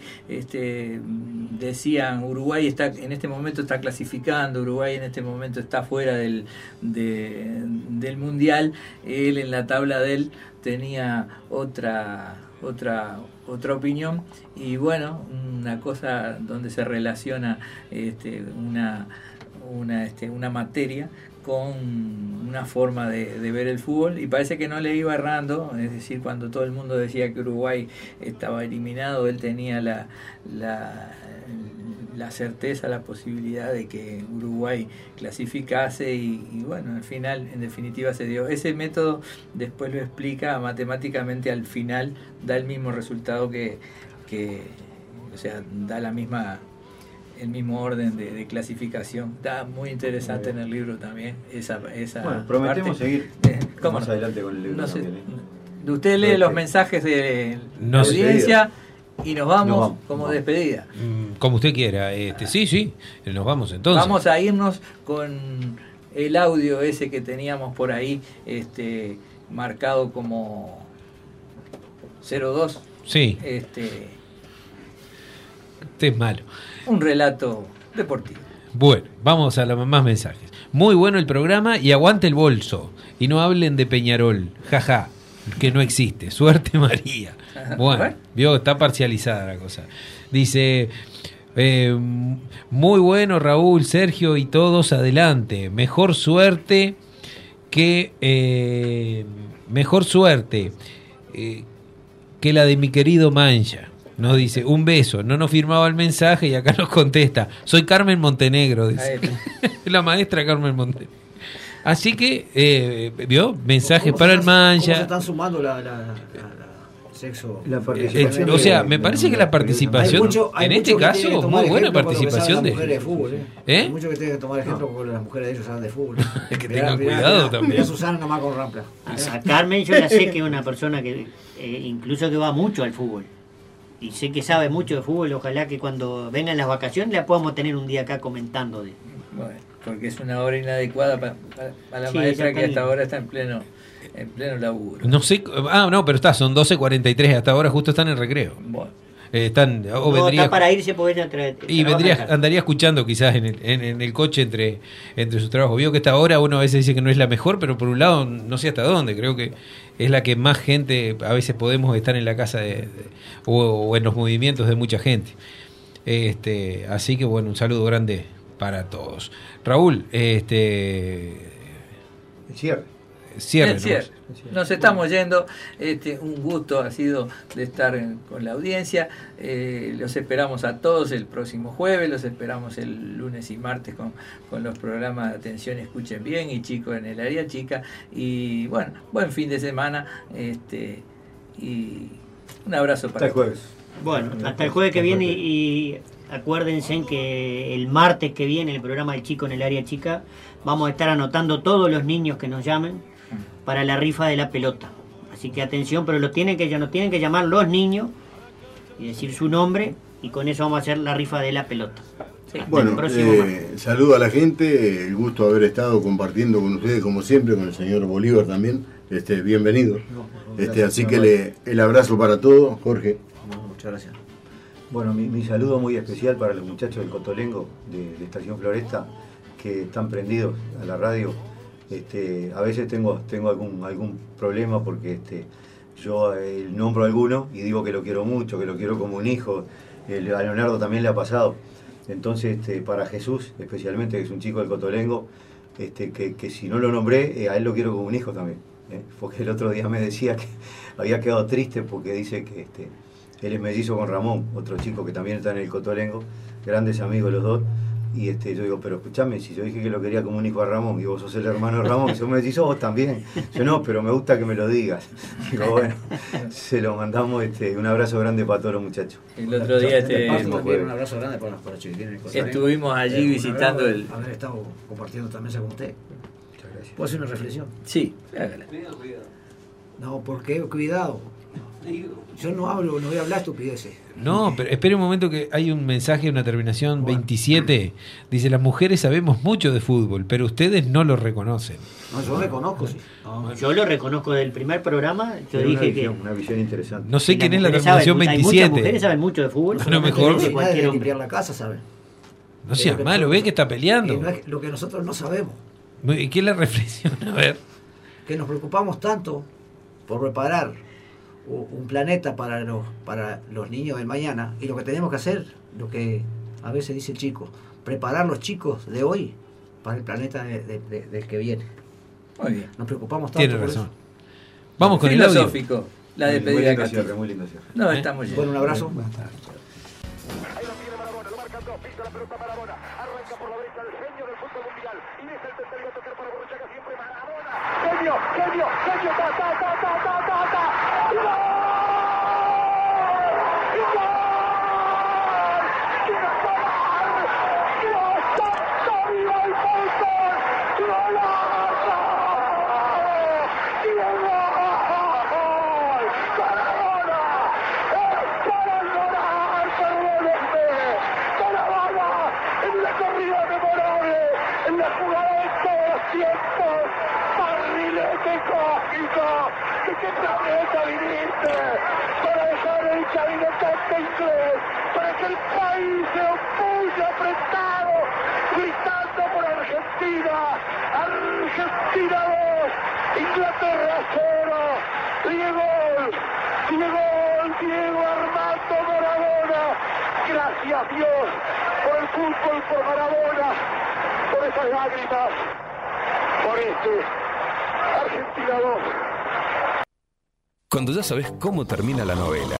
decían Uruguay en este momento está clasificando, Uruguay en este momento está fuera del mundial, él en la tabla de él tenía otra opinión, y bueno, una cosa donde se relaciona una materia con una forma de ver el fútbol, y parece que no le iba errando. Es decir, cuando todo el mundo decía que Uruguay estaba eliminado, él tenía la certeza, la posibilidad de que Uruguay clasificase, y bueno, al final, en definitiva, se dio. Ese método después lo explica matemáticamente, al final da el mismo resultado que o sea, da el mismo orden de clasificación. Está muy interesante en el libro también esa Bueno, prometemos parte. seguir ¿Cómo más no? adelante con el libro No sé, también. usted lee los mensajes de la Nos- audiencia y nos vamos, Nos vamos. como despedida. Como usted quiera. Sí, nos vamos entonces. Vamos a irnos con el audio ese que teníamos por ahí, marcado como 02. Sí, usted es malo. Un relato deportivo. Bueno, vamos a los más mensajes. Muy bueno el programa y aguante el bolso. Y no hablen de Peñarol. Jaja, que no existe. Suerte María. Bueno, vio, está parcializada la cosa. Dice, muy bueno Raúl, Sergio y todos, adelante. Mejor suerte que la de mi querido Mancha. Nos dice, un beso, no nos firmaba el mensaje y acá nos contesta, soy Carmen Montenegro, dice. La maestra Carmen Montenegro. Así que, ¿vio? Mensajes para el ¿Cómo se Mancha. están sumando la sexo? La participación O sea, me parece que la participación, Hay en este mucho que tienen que caso, tomar muy buena ejemplo con lo que participación saben las de... mujeres de fútbol, ¿Eh? Hay mucho que tienen que tomar ejemplo porque las mujeres de ellos saben de fútbol. Es que Mirá, tengan mirá, cuidado mirá, también. mirá Susana nomás con Rampla. A Carmen yo la sé que es una persona que incluso que va mucho al fútbol. Y sé que sabe mucho de fútbol. Ojalá que cuando vengan las vacaciones la podamos tener un día acá comentando de... Bueno, porque es una hora inadecuada para la Sí, maestra que exactamente. hasta ahora está en pleno laburo. No sé, no, pero son 12:43, hasta ahora justo están en recreo. Bueno, Están, o No, vendría, está para irse porque ella y andaría escuchando quizás en el coche entre sus trabajos. Vio que esta hora uno a veces dice que no es la mejor, pero por un lado no sé hasta dónde, creo que es la que más gente, a veces podemos estar en la casa o en los movimientos de mucha gente. Así que bueno, un saludo grande para todos. Raúl, El cierre. cierre. El cierre. Nos estamos yendo. Un gusto ha sido de estar con la audiencia. Los esperamos a todos el próximo jueves, los esperamos el lunes y martes con los programas de Atención, Escuchen Bien y Chicos en el Área Chica. Y bueno, buen fin de semana. Y un abrazo para el jueves. Bueno, hasta el jueves que viene y acuérdense que el martes que viene, el programa del Chico en el Área Chica, vamos a estar anotando todos los niños que nos llamen para la rifa de la pelota. Así que atención, pero nos tienen que llamar los niños y decir su nombre, y con eso vamos a hacer la rifa de la pelota. Sí, bueno, saludo a la gente, el gusto de haber estado compartiendo con ustedes como siempre, con el señor Bolívar también, bienvenido. Así que el abrazo para todos, Jorge. Muchas gracias. Bueno, mi saludo muy especial para los muchachos del Cotolengo, de Estación Floresta, que están prendidos a la radio. A veces tengo algún problema porque yo nombro a alguno y digo que lo quiero mucho, que lo quiero como un hijo. A Leonardo también le ha pasado. Entonces, para Jesús, especialmente, que es un chico del Cotolengo, que si no lo nombré, a él lo quiero como un hijo también. Porque el otro día me decía que había quedado triste porque dice que él es mellizo con Ramón, otro chico que también está en el Cotolengo, grandes amigos los dos. Y yo digo, pero escúchame, si yo dije que lo quería como un hijo a Ramón y vos sos el hermano de Ramón, y sos mellizo vos también. Yo no, pero me gusta que me lo digas. Digo, bueno, se lo mandamos, un abrazo grande para todos los muchachos. El otro día un abrazo grande para los chiquitines. Estuvimos allí visitando haber estado compartiendo también con usted. Muchas gracias. ¿Puedo hacer una reflexión? Sí, hágala. No, ¿por qué? Cuidado. Yo no voy a hablar estupideces. No, pero espere un momento, que hay un mensaje, una terminación 27. Dice, las mujeres sabemos mucho de fútbol, pero ustedes no lo reconocen. No, yo reconozco, sí. No, yo lo reconozco del primer programa. Yo dije una visión interesante. No sé quién es la terminación 27. Muchas mujeres saben mucho de fútbol. No, mejor. Cualquier limpiar la casa, ¿saben? No sea malo, ve que está peleando. Lo que nosotros no sabemos. ¿Y qué es la reflexión? A ver. Que nos preocupamos tanto por preparar un planeta para los niños del mañana, y lo que tenemos que hacer, lo que a veces dice el chico, preparar los chicos de hoy para el planeta del que viene. Muy bien. Nos preocupamos tanto. Tiene por razón. eso. Vamos con el audio. Filosófico, la despedida de Castillo. Muy lindo cierre. No, estamos yendo. Bueno, un abrazo. Ahí lo tiene Maradona, lo marcan dos, pisa la pelota Maradona, arranca por la derecha el genio del fútbol mundial, y deja el tercero a tocar para Borruchaga, siempre Maradona, genio, ta, ¡gol! ¿Qué planeta viniste? Para dejar el caminotante inglés, para que el país se opulle apretado, gritando por Argentina. Argentina 2, Inglaterra 0. Diego Armando Maradona. Gracias Dios por el fútbol, por Maradona, por esas lágrimas, por Argentina 2. Cuando ya sabes cómo termina la novela,